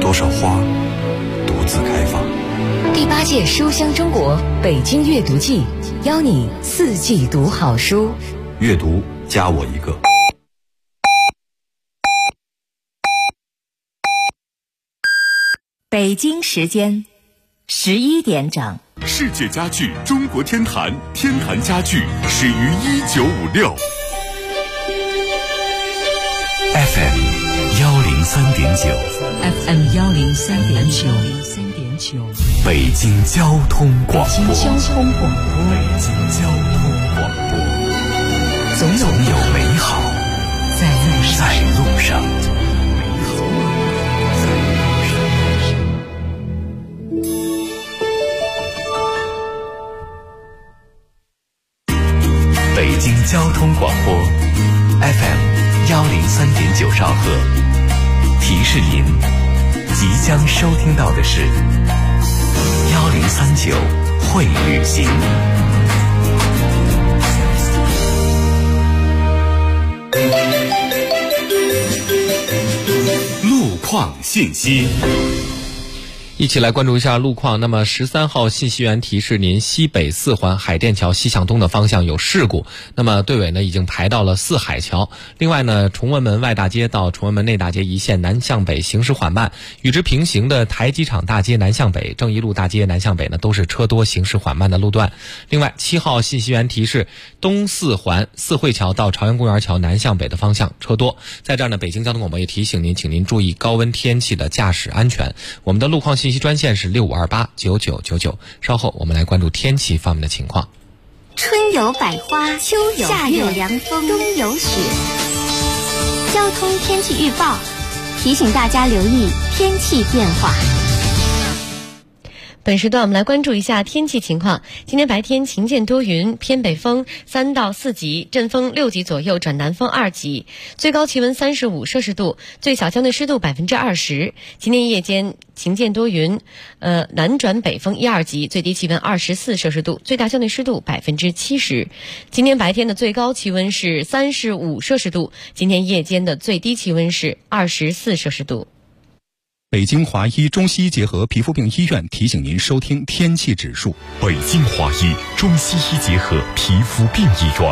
多少花独自开放。 第8届书香中国北京阅读季，邀你4季读好书。 阅读加我一个。 北京时间11点整。 世界家具中国天坛，天坛家具始于1956。 FM 103.9 FM 103.9 北京交通广播。 北京交通广播。 北京交通广播。 总有美好在路上。北京交通广播 FM 103.9兆赫，提示您即将收听到的是1039会旅行。 路况信息。 一起来关注一下路况。那么13号信息员提示您，西北4环海淀桥西向东的方向有事故，那么队尾呢已经排到了四海桥。另外呢，崇文门外大街到崇文门内大街一线南向北行驶缓慢，与之平行的台机场大街南向北、正一路大街南向北呢都是车多行驶缓慢的路段。另外7号信息员提示，东4环四惠桥到朝阳公园桥南向北的方向车多。在这儿呢，北京交通广播也提醒您，请您注意高温天气的驾驶安全。我们的路况信息专线是65289999。稍后我们来关注天气方面的情况。 春有百花，秋有夏有凉风，冬有雪。交通天气预报提醒大家留意天气变化。 本时段我们来关注一下天气情况。今天白天晴间多云，偏北风3到4级，阵风6级左右转南风2级，最高气温35摄氏度，最小相对湿度20%。今天夜间晴间多云，南转北风1、2级，最低气温24摄氏度，最大相对湿度70%。今天白天的最高气温是35摄氏度，今天夜间的最低气温是24摄氏度。 北京华医中西医结合皮肤病医院提醒您收听天气指数。 北京华医中西医结合皮肤病医院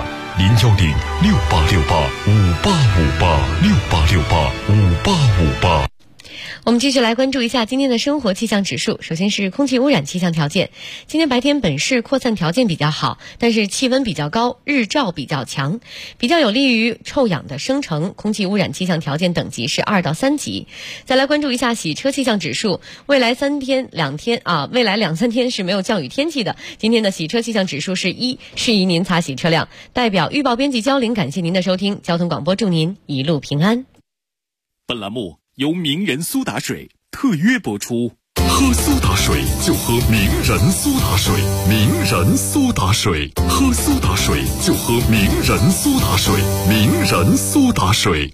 ，0106868585858，68685858。 我们继续来关注一下今天的生活气象指数。首先是空气污染气象条件。今天白天本市扩散条件比较好，但是气温比较高，日照比较强，比较有利于臭氧的生成，空气污染气象条件等级是2到3级。再来关注一下洗车气象指数。未来2、3天是没有降雨天气的。今天的洗车气象指数是1，适宜您擦洗车辆。代表预报编辑焦玲感谢您的收听，交通广播祝您一路平安。 本栏目由名人苏打水特约播出。喝苏打水就喝名人苏打水，名人苏打水，喝苏打水就喝名人苏打水，名人苏打水。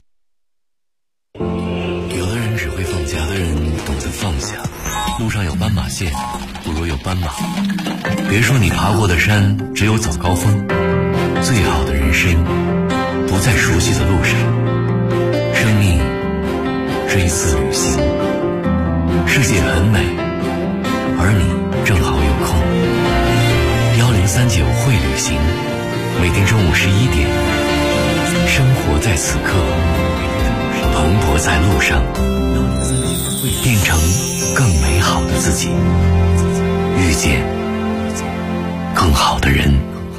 有的人只会放假，有的人懂得放下。路上有斑马线，不如有斑马。别说你爬过的山只有早高峰，最好的人生不在熟悉的路上。生命是一次旅行，世界很美，而你正好有空。1039会旅行，每天中午11点，生活在此刻，蓬勃在路上，变成更美好的自己，遇见更好的人。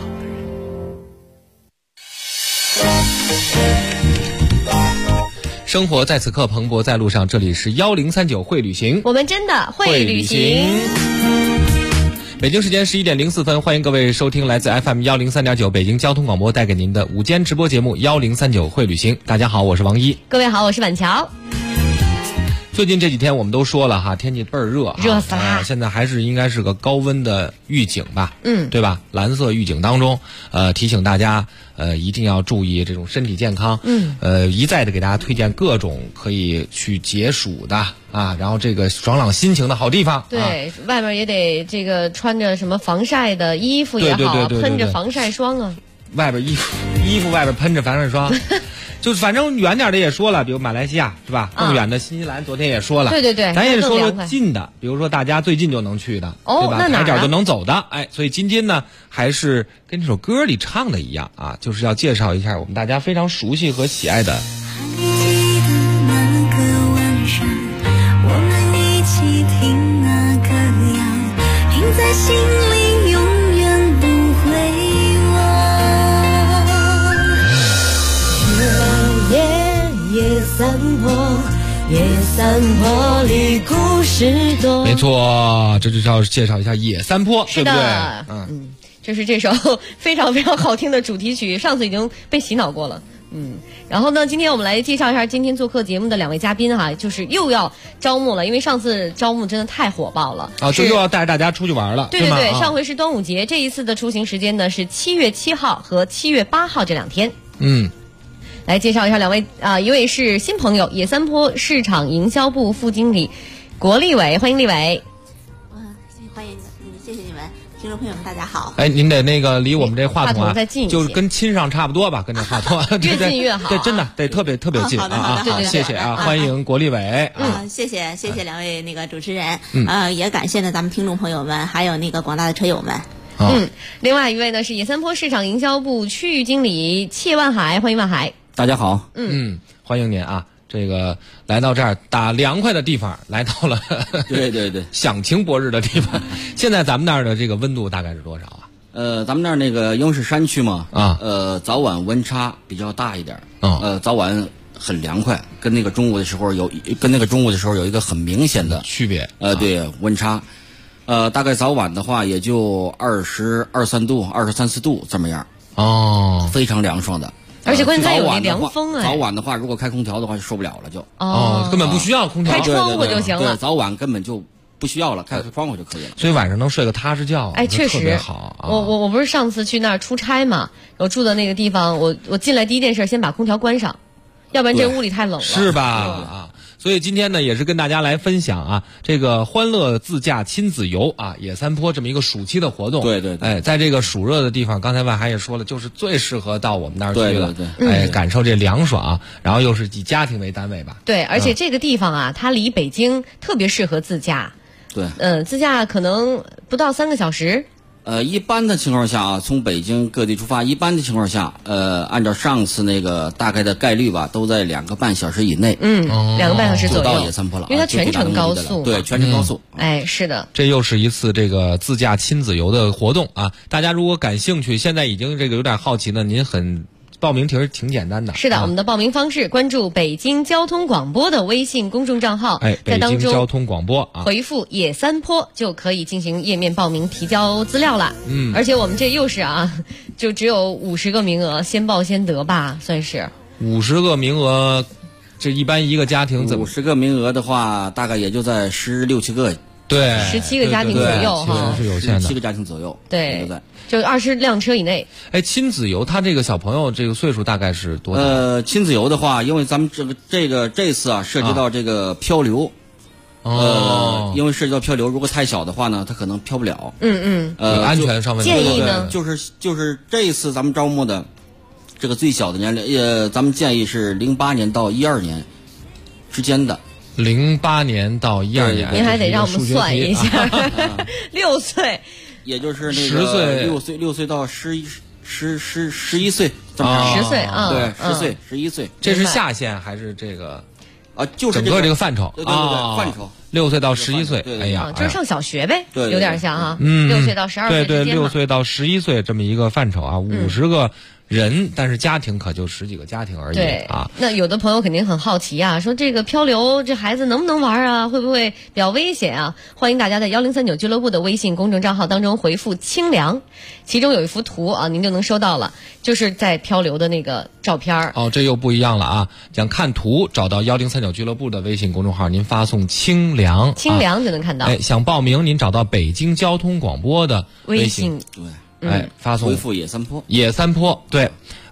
生活在此刻，蓬勃在路上。这里是1039会旅行， 我们真的会旅行。 北京时间11点04分，欢迎各位收听来自 FM 103.9北京交通广播带给您的午间直播节目1039会旅行。大家好，我是王一。 各位好，我是婉乔。 最近这几天我们都说了哈，天气倍儿热， 热死啦！ 现在还是应该是个高温的预警吧，对吧？蓝色预警当中，提醒大家，一定要注意这种身体健康，一再的给大家推荐各种可以去解暑的啊，然后这个爽朗心情的好地方。 对，外面也得这个穿着什么防晒的衣服也好， 对， 喷着防晒霜啊。 外边衣服外边喷着防晒霜。 就反正远点的也说了，比如马来西亚是吧？更远的新西兰昨天也说了。 对对对， 咱也说说近的，比如说大家最近就能去的，对吧？踩脚就能走的，哎，所以今天呢，还是跟这首歌里唱的一样啊，就是要介绍一下我们大家非常熟悉和喜爱的。 在心里永远不会忘。夜散坡，夜散坡里故事多。 没错，这就是要介绍一下野山坡，对不对？ 就是这首非常非常好听的主题曲，上次已经被洗脑过了。然后呢，今天我们来介绍一下今天做客节目的2位嘉宾哈，就是又要招募了，因为上次招募真的太火爆了啊，就又要带着大家出去玩了。 对对对，上回是端午节，这一次的出行时间呢是7月7号和7月8号这2天。来介绍一下2位一位是新朋友，野山坡市场营销部副经理国立伟，欢迎立伟。 欢迎谢谢你们。听众朋友们，大家好。 哎，您得那个离我们这话筒啊， 再近一些， 就跟亲上差不多吧，跟这话筒越近越好。 对，真的得特别近啊！ 对， 谢谢啊，欢迎国立伟。 谢谢2位那个主持人，也感谢呢咱们听众朋友们，还有那个广大的车友们。 另外一位呢是野山坡市场营销部区域经理谢万海，欢迎万海。 大家好。 欢迎您啊。这个来到这儿打凉快的地方，来到了对享晴博日的地方。现在咱们那儿的这个温度大概是多少啊？ 咱们那儿那个因为是山区嘛，早晚温差比较大一点，早晚很凉快，跟那个中午的时候有一个很明显的区别。 对，温差，大概早晚的话也就22、23度、23、24度这么样。非常凉爽的。 而且关键有那凉风早晚的话，如果开空调的话就受不了了，就根本不需要空调， 开窗户就行了。 对，早晚根本就不需要了，开窗户就可以了。 所以晚上能睡个踏实觉， 哎，确实特别好。 我不是上次去那儿出差嘛，我住的那个地方，我进来第一件事先把空调关上，要不然这屋里太冷了， 是吧？所以今天呢，也是跟大家来分享啊，这个欢乐自驾亲子游啊，野山坡这么一个暑期的活动。 对， 哎，在这个暑热的地方，刚才万海也说了，就是最适合到我们那儿去了。 对， 哎，感受这凉爽，然后又是以家庭为单位吧。 对，而且这个地方啊，它离北京特别适合自驾。 对， 自驾可能不到3个小时。 一般的情况下啊，从北京各地出发，一般的情况下，按照上次那个大概的概率吧，都在2个半小时以内。 2个半小时左右就到野山坡了， 因为它全程高速。 对，全程高速。 哎，是的。 这又是一次这个自驾亲子游的活动啊！大家如果感兴趣，现在已经这个有点好奇呢，您报名其实挺简单的。 是的，我们的报名方式关注北京交通广播的微信公众账号， 在当中北京交通广播回复野山坡就可以进行页面报名提交资料了。而且我们这又是就只有50个名额，先报先得吧，算是 50个名额。这一般一个家庭怎么 50个名额的话，大概也就在16、17个。 对 ，17个家庭左右哈，其实是有限的 ，17个家庭左右。 对，就20辆车以内。 哎，亲子游，他这个小朋友这个岁数大概是多大？ 亲子游的话，因为咱们这次啊涉及到这个漂流，因为涉及到漂流，如果太小的话呢，他可能漂不了。 安全上问题。 建议呢， 就是这一次咱们招募的这个最小的年龄，咱们建议是08年到12年之间的。 08年到12年， 您还得让我们算一下，6岁， 也就是那个6岁到11岁，这么 10岁啊， 对，10岁、11岁， 这是下限还是这个就是整个这个范畴？ 对，范畴 ，6岁到11岁，哎呀， 就是上小学呗， 对， 有点像哈，6岁到12岁之间 ，6岁到11岁这么一个范畴啊，50个人，但是家庭可就10几个家庭而已啊。 那有的朋友肯定很好奇啊，说这个漂流这孩子能不能玩啊？会不会比较危险啊？欢迎大家在1039俱乐部的微信公众账号当中回复清凉，其中有一幅图啊，您就能收到了，就是在漂流的那个照片。 这又不一样了啊！想看图，找到1039俱乐部的微信公众号，您发送清凉， 清凉就能看到。 想报名，您找到北京交通广播的微信， 对。 发送回复野山坡， 野山坡，对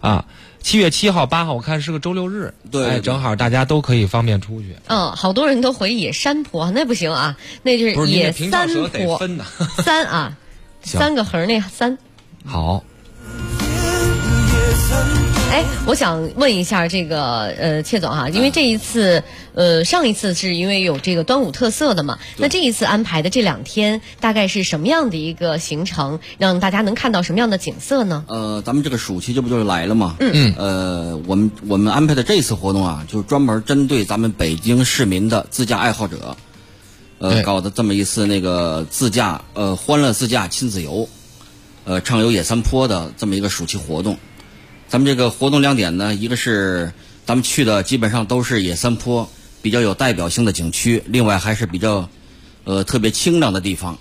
，7月7号、8号，我看是个周六日， 对， 正好大家都可以方便出去。 好多人都回野山坡，那不行啊，那就是野三坡，3啊，3个横那3。 好。 哎，我想问一下这个切总哈，因为这一次上一次是因为有这个端午特色的嘛，那这一次安排的这2天大概是什么样的一个行程，让大家能看到什么样的景色呢？ 咱们这个暑期这不就是来了吗？我们安排的这次活动啊，就是专门针对咱们北京市民的自驾爱好者，搞的这么一次那个自驾欢乐自驾亲子游，畅游野山坡的这么一个暑期活动。咱们这个活动亮点呢，一个是咱们去的基本上都是野山坡比较有代表性的景区，另外还是比较特别清凉的地方，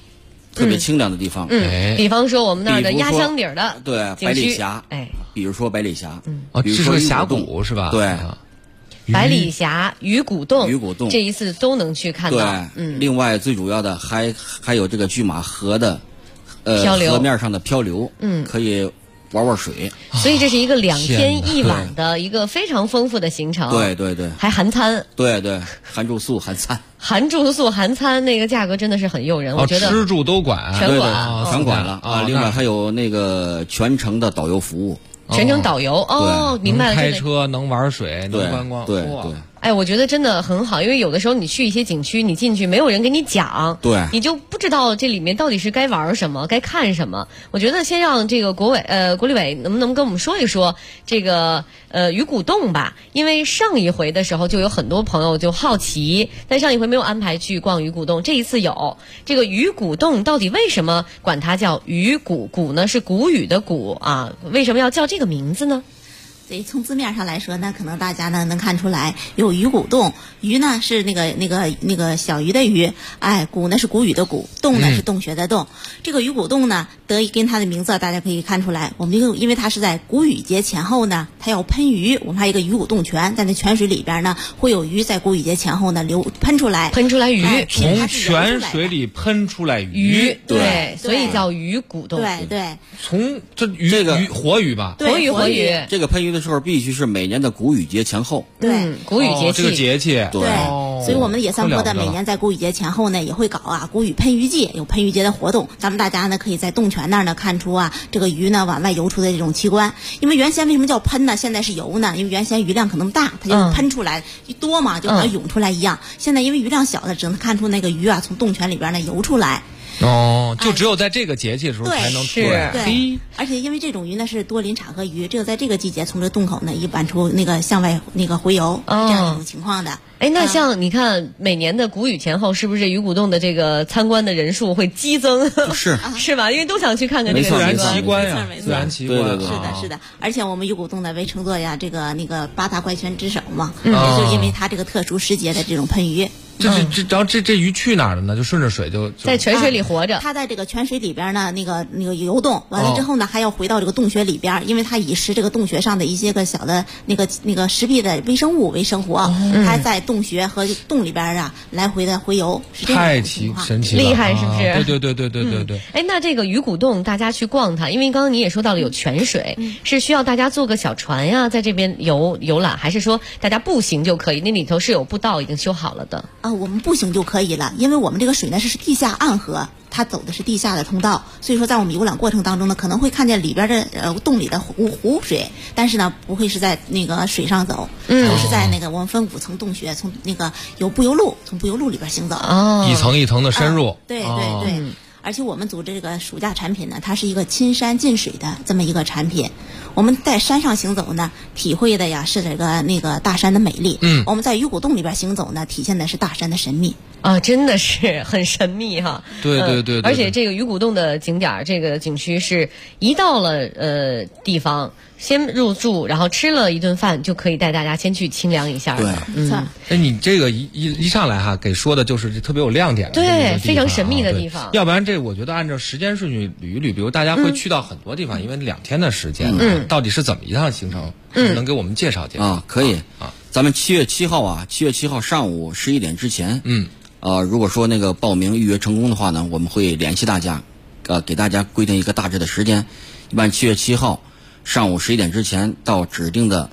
比方说我们那儿的压箱底儿的对百里峡，比如说百里峡， 这是个峡谷是吧？ 对， 百里峡、鱼骨洞，这一次都能去看到。 另外最主要的还有这个拒马河的河面上的漂流，可以玩水， 所以这是一个2天1晚的一个非常丰富的行程。 对， 还含餐。 对，含住宿含餐。 含住宿含餐，那个价格真的是很诱人。我觉得吃住都管， 全管了啊！另外还有那个全程的导游服务。 全程导游明白了。 开车能玩水，能观光。 对。 哎，我觉得真的很好，因为有的时候你去一些景区，你进去没有人给你讲， 对， 你就不知道这里面到底是该玩什么，该看什么。我觉得先让这个国立委能不能跟我们说一说这个鱼骨洞吧？因为上一回的时候就有很多朋友就好奇，但上一回没有安排去逛鱼骨洞，这一次有。这个鱼骨洞到底为什么管它叫鱼骨？骨呢是谷雨的谷啊，为什么要叫这个名字呢？ 所以从字面上来说呢，可能大家呢能看出来，有鱼骨洞，鱼呢是那个小鱼的鱼，骨呢是谷雨的谷，洞呢是洞穴的洞。这个鱼骨洞呢，得以跟它的名字大家可以看出来，我们因为它是在谷雨节前后呢，它要喷鱼，我们还有一个鱼骨洞泉，在那泉水里边呢，会有鱼在谷雨节前后呢喷出来鱼， 从泉水里喷出来鱼， 对，所以叫鱼骨洞。 对， 从鱼活鱼吧， 活鱼， 这个喷鱼的时候必须是每年的谷雨节前后。 对， 谷雨节气， 这个节气， 对，所以我们野山坡的每年在谷雨节前后呢，也会搞谷雨喷鱼节，有喷鱼节的活动。咱们大家呢可以在洞泉那儿呢看出这个鱼呢往外游出的这种奇观。因为原先为什么叫喷呢？现在是游呢？因为原先鱼量可能大，它就喷出来一多嘛，就好像涌出来一样。现在因为鱼量小了，只能看出那个鱼从洞泉里边呢游出来。 就只有在这个节气的时候才能出来。 对，而且因为这种鱼呢是多鳞叉颌鱼，只有在这个季节从这洞口呢一搬出那个向外那个回游，这样一种情况的。 那像你看每年的谷雨前后，是不是鱼骨洞的这个参观的人数会激增？是吧？因为都想去看看这个自然奇观呀，自然奇观。 是的。而且我们鱼骨洞呢被称作这个8大怪泉之首嘛，也就因为它这个特殊时节的这种喷鱼。 这鱼去哪儿了呢？就顺着水就在泉水里活着。 它在这个泉水里边呢，那个游动完了之后呢，还要回到这个洞穴里边，因为它以食这个洞穴上的一些个小的那个石壁的微生物为生活，它在洞穴和洞里边来回的回游，是这样的情况。 太神奇了， 厉害是不是？ 对。 那这个鱼骨洞大家去逛它，因为刚刚你也说到了有泉水，是需要大家坐个小船呀，在这边游览，还是说大家步行就可以？那里头是有步道已经修好了的。 我们步行就可以了，因为我们这个水呢是地下暗河，它走的是地下的通道，所以说在我们游览过程当中呢，可能会看见里边的洞里的湖水，但是呢不会是在那个水上走，都是在那个我们分5层洞穴，从那个有步游路，从步游路里边行走， 一层一层的深入。 对。而且我们组织这个暑假产品呢，它是一个亲山近水的这么一个产品。我们在山上行走呢，体会的是这个那个大山的美丽。我们在鱼骨洞里边行走呢，体现的是大山的神秘。 真的是很神秘哈。 对。 而且这个鱼骨洞的景点，这个景区是一到了地方，先入住，然后吃了一顿饭，就可以带大家先去清凉一下了。 对，你这个一上来给说的就是特别有亮点的， 对，非常神秘的地方。 要不然我觉得按照时间顺序捋一捋，比如大家会去到很多地方，因为2天的时间，到底是怎么一趟行程？能给我们介绍介绍？ 可以咱们7月7号上午11点之前，如果说那个报名预约成功的话呢，我们会联系大家，给大家规定一个大致的时间。一般7月7号上午11点之前到指定的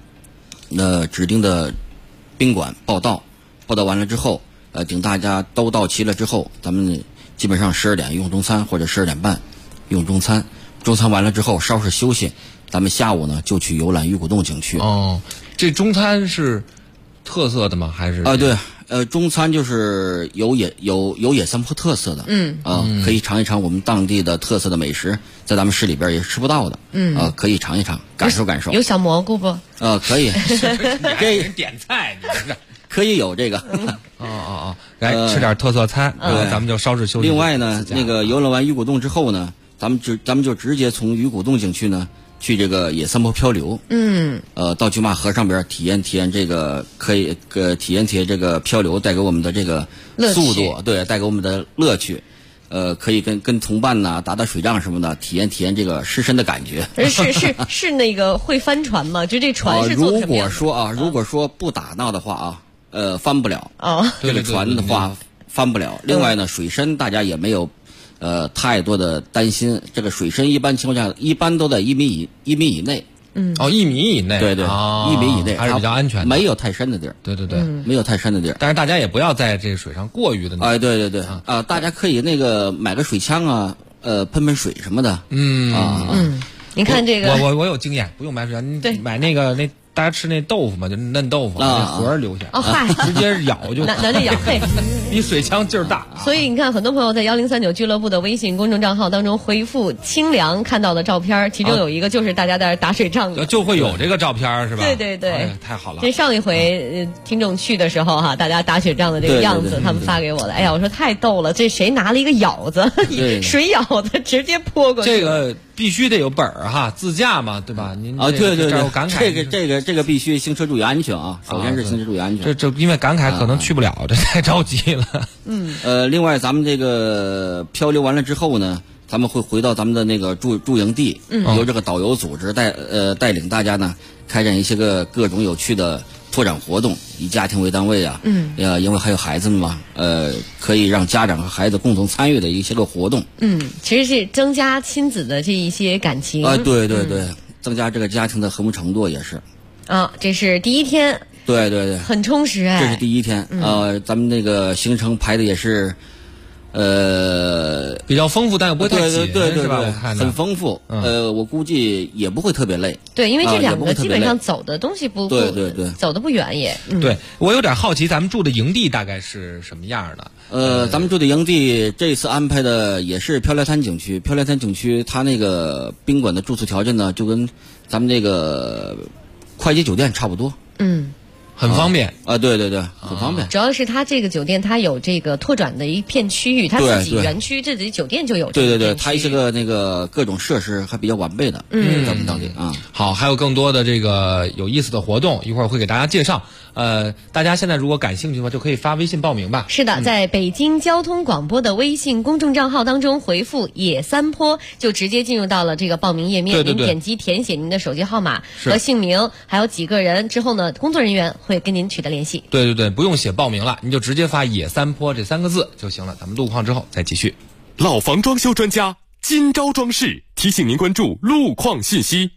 宾馆报到完了之后，等大家都到齐了之后，咱们基本上12点用中餐或者12点半用中餐，中餐完了之后稍事休息， 咱们下午呢就去游览鱼骨洞景区。 哦，这中餐是特色的吗？还是对，中餐就是有野山坡特色的，可以尝一尝我们当地的特色的美食，在咱们市里边也是吃不到的，可以尝一尝，感受感受。 有小蘑菇不？ 可以， 这人点菜，你这是可以有这个。 来吃点特色餐，咱们就稍事休息。 另外呢，那个游览完鱼骨洞之后呢，咱们就直接从鱼骨洞景区呢去这个野山坡漂流，到拒马河上边体验这个，可以体验这个漂流带给我们的这个速度，对，带给我们的乐趣。可以跟同伴呐打水仗什么的，体验这个湿身的感觉。 是那个会翻船吗？就这船是做什么样的？ 如果说不打闹的话翻不了。这个船的话翻不了。另外呢，水深大家也没有太多的担心。这个水深一般情况下一般都在1米以内。 1米以内， 对，1米以内还是比较安全的， 没有太深的地儿。 对， 没有太深的地儿。 但是大家也不要在这水上过于的。 对，大家可以那个买个水枪啊，喷水什么的。 您看这个， 我有经验，不用买水枪，你买那大家吃那豆腐嘛，就嫩豆腐，那核留下，直接咬就。 拿着咬，嘿， 比水枪劲儿大。 所以你看，很多朋友在1039俱乐部的微信公众账号当中回复“清凉”看到的照片，其中有一个就是大家在打水仗的， 就会有这个照片是吧？ 对， 太好了。 这上一回听众去的时候大家打水仗的这个样子，他们发给我的。哎呀，我说太逗了，这谁拿了一个舀子，水舀子直接泼过去。 这个必须得有本儿哈，自驾嘛，对吧？您对， 我感慨这个必须行车注意安全啊！首先是行车注意安全。 这因为感慨可能去不了，这太着急了。 另外咱们这个漂流完了之后呢，咱们会回到咱们的那个驻营地，由这个导游组织带领大家呢开展一些各种有趣的拓展活动，以家庭为单位啊，因为还有孩子们嘛，可以让家长和孩子共同参与的一些个活动。 其实是增加亲子的这一些感情。 对，增加这个家庭的和睦程度也是。 这是第一天。 对， 很充实哎。 这是第一天，咱们那个行程排的也是， 比较丰富，但又不会太紧， 对， 是吧？我看很丰富。我估计也不会特别累。 对，因为这两个基本上走的东西对， 走的不远也。 对，我有点好奇，咱们住的营地大概是什么样的？ 咱们住的营地这次安排的也是漂流滩景区。漂流滩景区它那个宾馆的住宿条件呢，就跟咱们这个快捷酒店差不多。 很方便对，很方便。 主要是它这个酒店，它有这个拓展的一片区域，它自己园区自己酒店就有。 对，它一些个那个各种设施还比较完备的。咱们当地好，还有更多的这个有意思的活动，一会儿会给大家介绍。大家现在如果感兴趣的话，就可以发微信报名吧。 是的，在北京交通广播的微信公众账号当中回复“野三坡”，就直接进入到了这个报名页面。 对， 您点击填写您的手机号码和姓名，还有几个人之后呢，工作人员会跟您取得联系。 对，不用写报名了，你就直接发“野三坡”这3个字就行了。咱们路况之后再继续。 老房装修专家今朝装饰提醒您关注路况信息。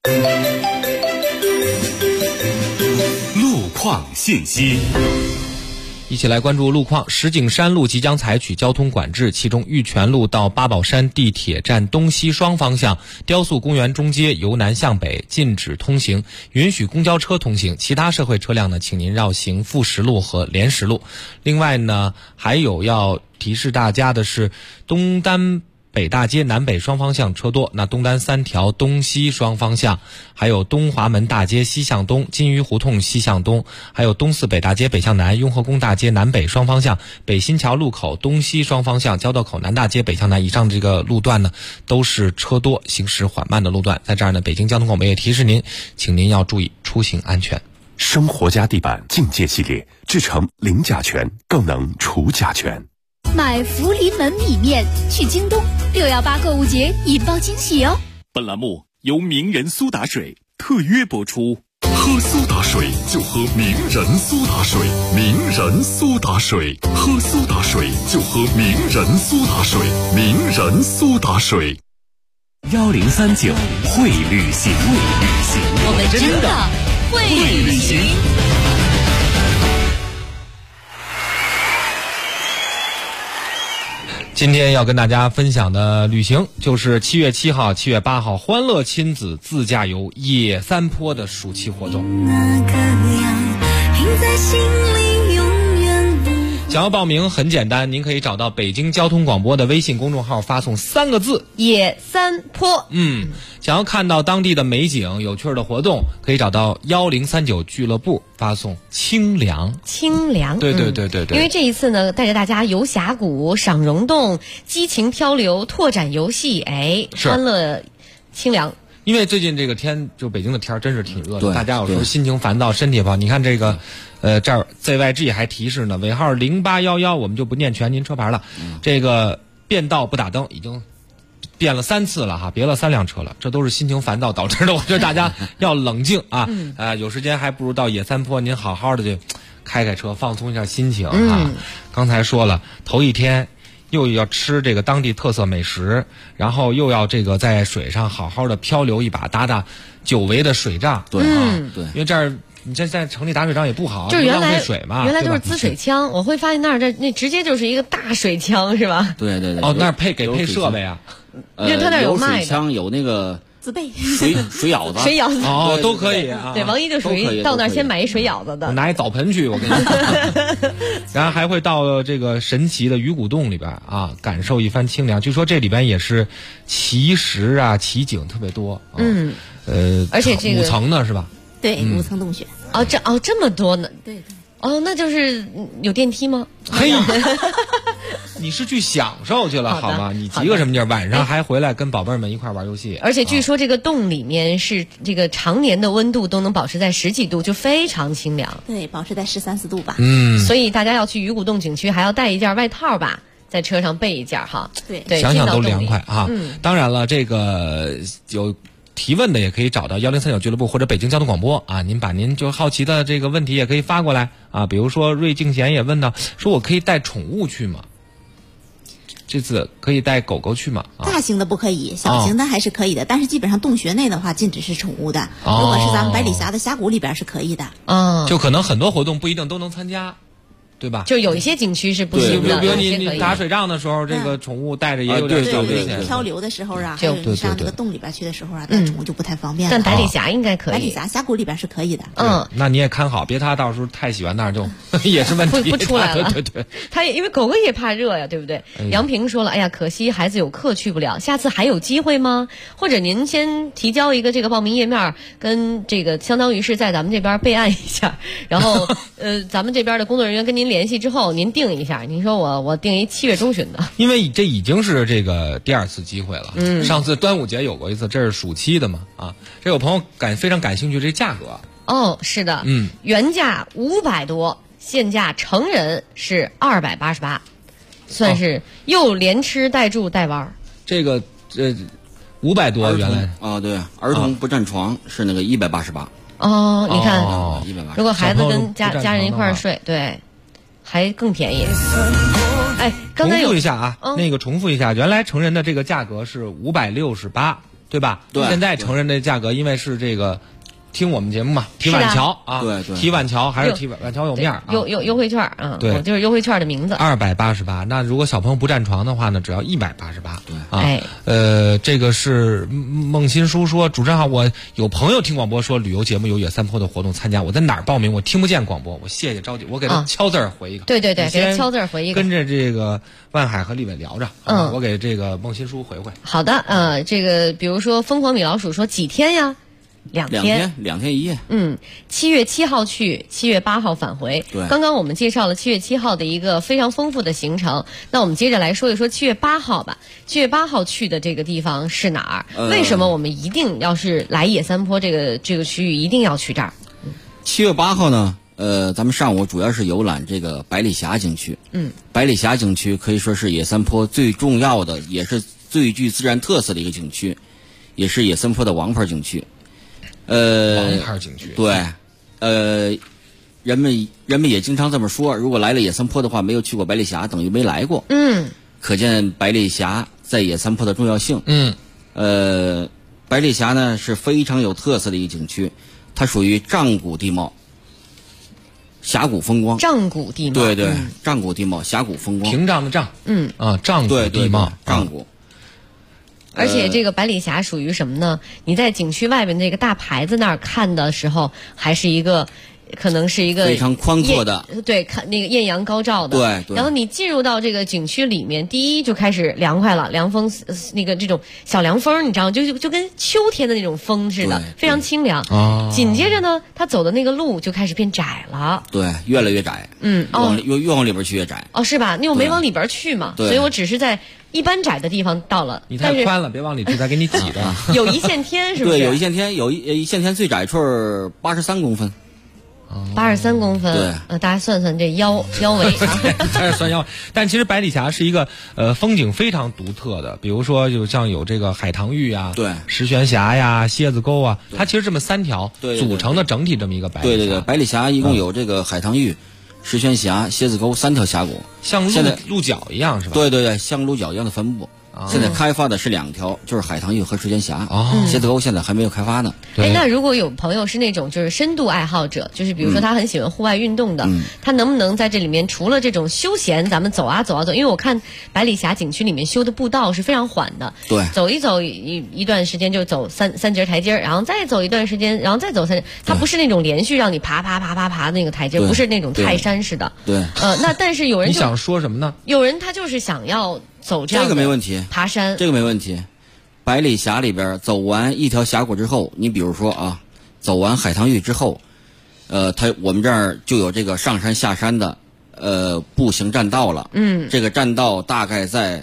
路况信息， 一起来关注路况。石景山路即将采取交通管制，其中玉泉路到八宝山地铁站东西双方向、雕塑公园中街由南向北禁止通行，允许公交车通行，其他社会车辆呢，请您绕行富石路和莲石路。另外呢，还有要提示大家的是，东单北大街南北双方向车多，那东单3条东西双方向，还有东华门大街西向东、金鱼胡同西向东，还有东四北大街北向南、雍和宫大街南北双方向、北新桥路口东西双方向、交道口南大街北向南以上这个路段呢，都是车多、行驶缓慢的路段。在这儿呢，北京交通广播也提示您，请您要注意出行安全。 生活家地板境界系列，制成零甲醛，更能除甲醛。 买福临门米面去京东，618购物节引爆惊喜哦！ 本栏目由名人苏打水特约播出。喝苏打水就喝名人苏打水，名人苏打水，喝苏打水就喝名人苏打水，名人苏打水。 1039会旅行， 我们真的会旅行。 今天要跟大家分享的旅行就是7月7号、7月8号欢乐亲子自驾游野三坡的暑期活动。想要报名很简单，您可以找到北京交通广播的微信公众号，发送3个字野三坡。 想要看到当地的美景、有趣的活动，可以找到1039俱乐部，发送清凉。 清凉， 对。 因为这一次呢，带着大家游峡谷、赏溶洞、激情漂流、拓展游戏，欢乐清凉。 因为最近这个天，就北京的天真是挺热的，大家有时候心情烦躁，身体不好。你看这个，这儿 ZYG 还提示呢，尾号0811，我们就不念全您车牌了。这个变道不打灯已经变了3次了哈，别了3辆车了，这都是心情烦躁导致的。我觉得大家要冷静啊，有时间还不如到野三坡，您好好的就开开车，放松一下心情啊。刚才说了，头一天又要吃这个当地特色美食，然后又要这个在水上好好的漂流一把，打打久违的水仗。 对， 因为这儿你在城里打水仗也不好， 就是浪费水嘛。 原来都是滋水枪，我会发现那儿那直接就是一个大水枪，是吧？ 对。 哦，那儿配设备啊？ 因为他那有卖的， 有水枪，有那个自备水舀子， 水舀子哦，都可以啊。 对，王一就属于到那儿先买一水舀子的， 我拿一澡盆去，我跟你说。然后还会到这个神奇的鱼骨洞里边啊，感受一番清凉。据说这里边也是奇石啊、奇景特别多。 而且这个 5层呢是吧？ 对，5层洞穴。 这么多呢？ 对。 那就是有电梯吗？ 嘿，你是去享受去了好吗？你急个什么劲儿？晚上还回来跟宝贝儿们一块玩游戏。 而且据说这个洞里面是这个常年的温度都能保持在10几度，就非常清凉。 对，保持在13、14度吧。 所以大家要去鱼骨洞景区，还要带一件外套吧，在车上备一件哈。对， 想想都凉快啊。当然了，这个有提问的也可以找到1039俱乐部或者北京交通广播啊，您把您就好奇的这个问题也可以发过来啊。比如说瑞静贤也问到，说我可以带宠物去吗？这次可以带狗狗去吗？ 大型的不可以，小型的还是可以的，但是基本上洞穴内的话禁止是宠物的。如果是咱们百里峡的峡谷里边是可以的。 就可能很多活动不一定都能参加。对吧？ 就有一些景区是不行的， 比如你打水仗的时候，这个宠物带着也有点危险。 漂流的时候啊，还有你上那个洞里边去的时候啊，带宠物就不太方便了。 但百里峡应该可以， 百里峡峡谷里边是可以的。 那你也看好，别他到时候太喜欢那儿就也是问题， 不出来了。 对， 他也因为狗狗也怕热呀，对不对？杨平说了，哎呀，可惜孩子有课去不了，下次还有机会吗？或者您先提交一个这个报名页面，跟这个相当于是在咱们这边备案一下，然后咱们这边的工作人员跟您联系之后，您定一下。您说我定一7月中旬的， 因为这已经是这个第2次机会了。上次端午节有过一次，这是暑期的嘛啊。这有朋友非常感兴趣这价格。 是的，原价500多，现价成人是288，算是又连吃带住带玩。 这个500多原来对，儿童不占床是那个188。 你看 188， 如果孩子跟家人一块儿睡，对。还更便宜。刚才重复一下啊，重复一下，原来成人的这个价格是568，对吧？ 对。 现在成人的价格，因为是这个听我们节目嘛，提碗桥啊， 对， 提碗桥还是提碗桥有面啊， 优惠券啊， 对， 我就是优惠券的名字。 288，那如果小朋友不占床的话呢，只要188。 对啊，这个是孟新书说，主持人好，我有朋友听广播说旅游节目有野三坡的活动参加，我在哪儿报名？我听不见广播，我谢谢着急，我给他敲字儿回一个。 对，给他敲字儿回一个。 跟着这个万海和李伟聊着，我给这个孟新书回。 好的，这个比如说疯狂米老鼠说几天呀？2天 1夜。 7月7号去，7月8号返回。 对， 刚刚我们介绍了7月7号的一个非常丰富的行程，那我们接着来说一说7月8号吧。7月8号去的这个地方是哪儿？为什么我们一定要是来野三坡这个区域一定要去这儿 ？7月8号呢，咱们上午主要是游览这个百里峡景区。百里峡景区可以说是野三坡最重要的，也是最具自然特色的一个景区，也是野三坡的王牌景区。 王牌景区。 对，人们也经常这么说，如果来了野三坡的话，没有去过百里峡，等于没来过。可见百里峡在野三坡的重要性。百里峡呢是非常有特色的一个景区，它属于丈谷地貌。 峡谷风光， 障谷地貌， 对对，障谷地貌，峡谷风光， 屏障的障，障谷地貌， 障谷。 而且这个百里峡属于什么呢？你在景区外边那个大牌子那儿看的时候，还是一个。可能是一个非常宽阔的， 对，看那个艳阳高照的， 对。 然后你进入到这个景区里面，第一就开始凉快了，凉风，那个这种小凉风，你知道，就跟秋天的那种风似的，非常清凉。紧接着呢，他走的那个路就开始变窄了， 对，越来越窄。越往里边去越窄。 是吧？因为我没往里边去嘛，所以我只是在一般窄的地方到了。 你太宽了，别往里去，再给你挤的。 有一线天是不是？ 对，有一线天，有一线天最窄处83公分。 83公分， 对， 大家算算这腰围开始算腰。但其实百里峡是一个风景非常独特的，比如说就像有这个海棠峪啊， 对， 石泉峡呀、蝎子沟啊，它其实这么3条组成的整体这么一个百里峡。 对，百里峡一共有这个海棠峪、石泉峡、蝎子沟3条峡谷， 像鹿角一样是吧？ 对，像鹿角一样的分布。现在开发的是2条，就是海棠峪和石泉峡。蝎子沟现在还没有开发呢。 那如果有朋友是那种就是深度爱好者，就是比如说他很喜欢户外运动的，他能不能在这里面除了这种休闲，咱们走啊走，因为我看百里峡景区里面修的步道是非常缓的， 对， 走一走一段时间就走三节台阶，然后再走一段时间，然后再走3，它不是那种连续让你爬那个台阶，不是那种泰山似的。 对， 那但是有人你想说什么呢？ 有人他就是想要走这样的， 这个没问题， 爬山这个没问题。百里峡里边走完一条峡谷之后，你比如说走完海棠峪之后，我们这儿就有这个上山下山的步行栈道了。这个栈道大概在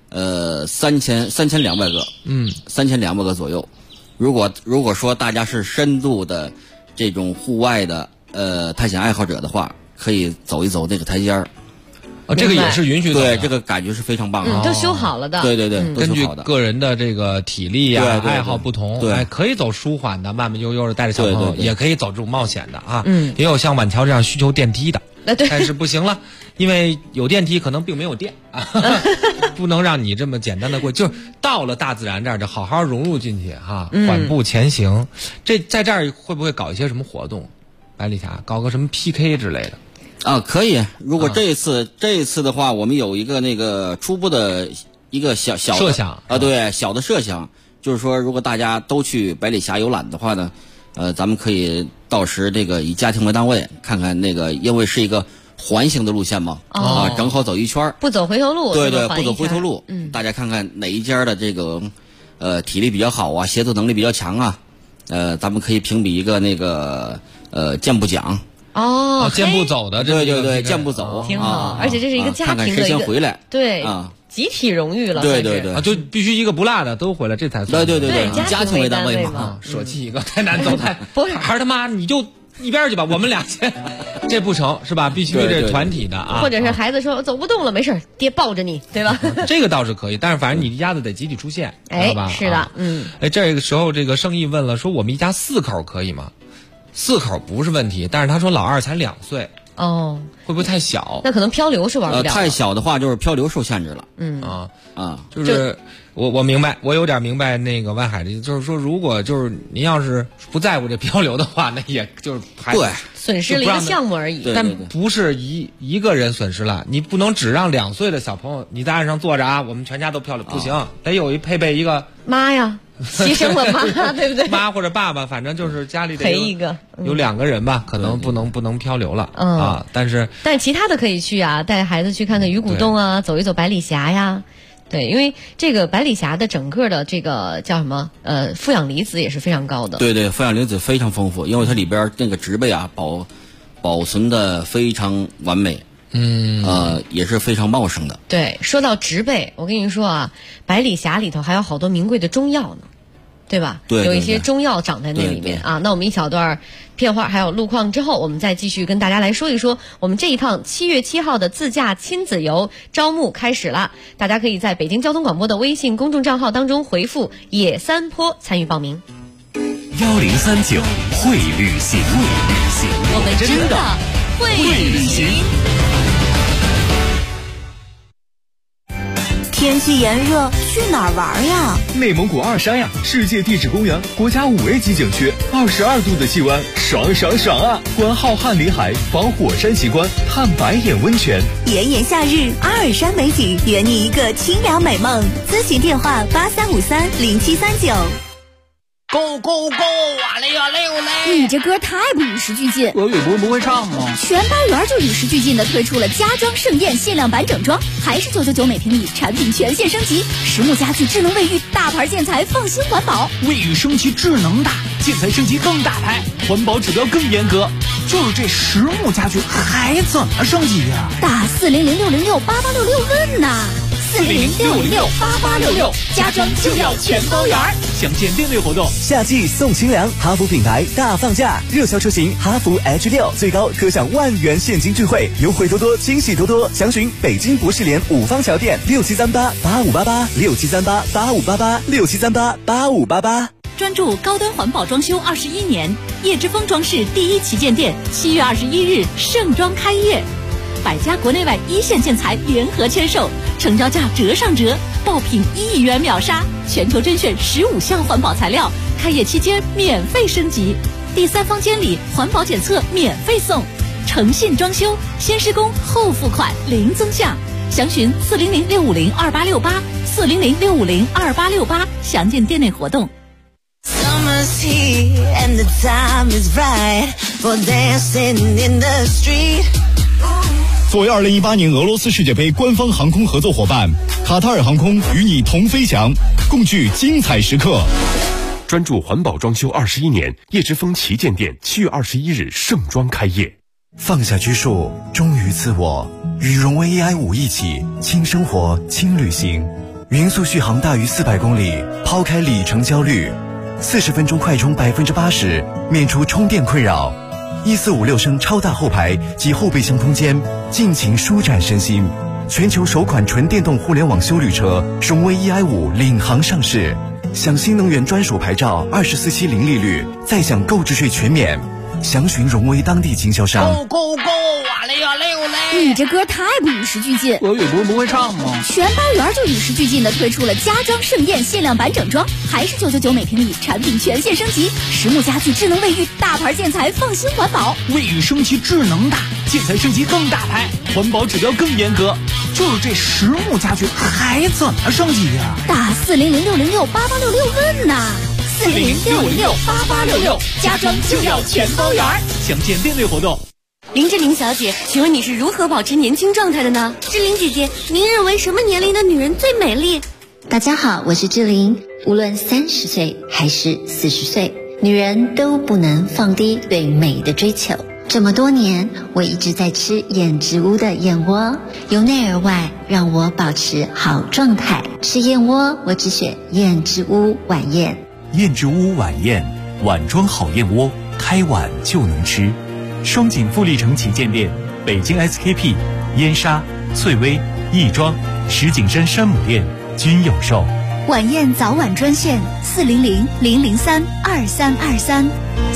3200个，3200个左右。如果说大家是深度的这种户外的探险爱好者的话，可以走一走那个台阶儿。 这个也是允许的。 对，这个感觉是非常棒的。 都修好了的。 对， 根据个人的这个体力呀、爱好不同，可以走舒缓的、慢慢悠悠的带着小朋友，也可以走这种冒险的啊。也有像晚桥这样需求电梯的，但是不行了，因为有电梯可能并没有电啊，不能让你这么简单的过。就是到了大自然这儿，就好好融入进去哈，缓步前行。在这儿会不会搞一些什么活动？百里峡搞个什么 PK 之类的？ 可以。如果这一次的话，我们有一个那个初步的一个小设想对，小的设想，就是说，如果大家都去百里峡游览的话呢，咱们可以到时这个以家庭为单位，看看那个，因为是一个环形的路线嘛，正好走一圈， 不走回头路。 对，不走回头路。大家看看哪一家的这个体力比较好啊，协作能力比较强啊，咱们可以评比一个那个健步奖。 健步走的， 对，健步走挺好，而且这是一个家庭的看看谁先回来， 对集体荣誉了， 对， 就必须一个不落的都回来，这才算。 对， 家庭为单位嘛， 舍弃一个太难走，不是他妈你就一边去吧，我们俩先，这不成是吧？必须这团体的啊， 或者是孩子说走不动了，没事，爹抱着你，对吧？ 这个倒是可以，但是反正你一家子得集体出现，知道吧？ 是的， 这个时候这个盛义问了，说我们一家4口可以吗？4口不是问题，但是他说老二才2岁，会不会太小？ 那可能漂流是玩不了。 太小的话就是漂流受限制了。 就是我明白，我有点明白那个万海的意思，就是说，如果就是您要是不在乎这漂流的话，那也就是对损失了一个项目而已。 但不是一个人损失了，你不能只让2岁的小朋友你在岸上坐着啊，我们全家都漂流，不行，得有配备一个妈呀。牺牲了妈，对不对？ 妈或者爸爸，反正就是家里得陪一个， 有2个人吧，可能不能漂流了但其他的可以去啊，带孩子去看看鱼骨洞啊，走一走百里峡呀。对，因为这个百里峡的整个的这个叫什么负氧离子也是非常高的。 对，负氧离子非常丰富，因为它里边那个植被啊保存的非常完美。也是非常茂盛的。 对，说到植被，我跟你说啊，百里峡里头还有好多名贵的中药呢，对吧？ 对， 有一些中药长在那里面啊。那我们一小段片花还有路况之后，我们再继续跟大家来说一说我们这一趟7月7号的自驾亲子游招募开始了，大家可以在北京交通广播的微信公众账号当中回复“野三坡”参与报名。 1039会旅行， 我们真的会旅行。 天气炎热，去哪儿玩呀？ 内蒙古二山呀，世界地质公园，国家5A 级景区，22度的气温，爽爽爽啊！观浩瀚林海，访火山奇观，探白眼温泉。 炎炎夏日，阿尔山美景，圆你一个清凉美梦。咨询电话83530739。 Go go go！ 哇嘞哇嘞哇嘞！ 你这歌太不与时俱进。 俄语不会唱吗？ 全班园就与时俱进的推出了家装盛宴限量版整装，还是999每平米，产品全线升级，实木家具、智能卫浴，大牌建材，放心环保。 卫浴升级智能大，建材升级更大牌，环保指标更严格。就是这实木家具还怎么升级呀？ 打400-606-8866问呐！400-606-8866，家装就要全包圆。 详见店内活动。 夏季送清凉，哈弗品牌大放价，热销车型哈弗 H6最高可享1万元现金钜惠，优惠多多，惊喜多多。详询北京博士联5方桥店6738-8588，6738-8588，6738-8588。 专注高端环保装修21年，叶之峰装饰第1旗舰店7月21日盛装开业，百家国内外一线建材联合签售，成交价折上折，爆品1亿元秒杀，全球甄选15项环保材料，开业期间免费升级，第3方监理环保检测免费送，诚信装修，先施工后付款零增项。详询400-650-2868，400-650-2868，详见店内活动。 Summer's here and the time is right for dancing in the street. 作为2018年俄罗斯世界杯官方航空合作伙伴，卡塔尔航空与你同飞翔，共聚精彩时刻。 专注环保装修21年，叶之峰旗舰店7月21日盛装开业。 放下拘束，忠于自我，与荣威 EI5一起轻生活、轻旅行。匀速续航大于400公里，抛开里程焦虑，40分钟快充80%，免除充电困扰。1456升超大后排及后备箱空间，尽情舒展身心。全球首款纯电动互联网休旅车荣威 EI5领航上市，享新能源专属牌照，24期零利率，再享购置税全免。详询荣威当地经销商。 Go go go！ 哇嘞哇嘞哇嘞！ 你这歌太不与时俱进。 俄语不会唱吗？ 全班园就与时俱进的推出了家装盛宴限量版整装，还是999每平米，产品全线升级，实木家具、智能卫浴，大牌建材，放心环保。 卫浴升级智能大，建材升级更大牌，环保指标更严格。就是这实木家具还怎么升级呀？ 打400-606-8866问呐！400-606-8866，家装就要全包圆。 详见店内活动。 林志玲小姐，请问你是如何保持年轻状态的呢？ 志玲姐姐，您认为什么年龄的女人最美丽？ 大家好，我是志玲。无论30岁还是40岁，女人都不能放低对美的追求。这么多年，我一直在吃燕之屋的燕窝，由内而外让我保持好状态。吃燕窝，我只选燕之屋晚宴。 燕之屋晚宴，碗装好燕窝，开碗就能吃。双井富力城旗舰店，北京 SKP、燕莎、翠微、亦庄、石景山山姆店均有售。 晚宴早晚专线400-003-2323，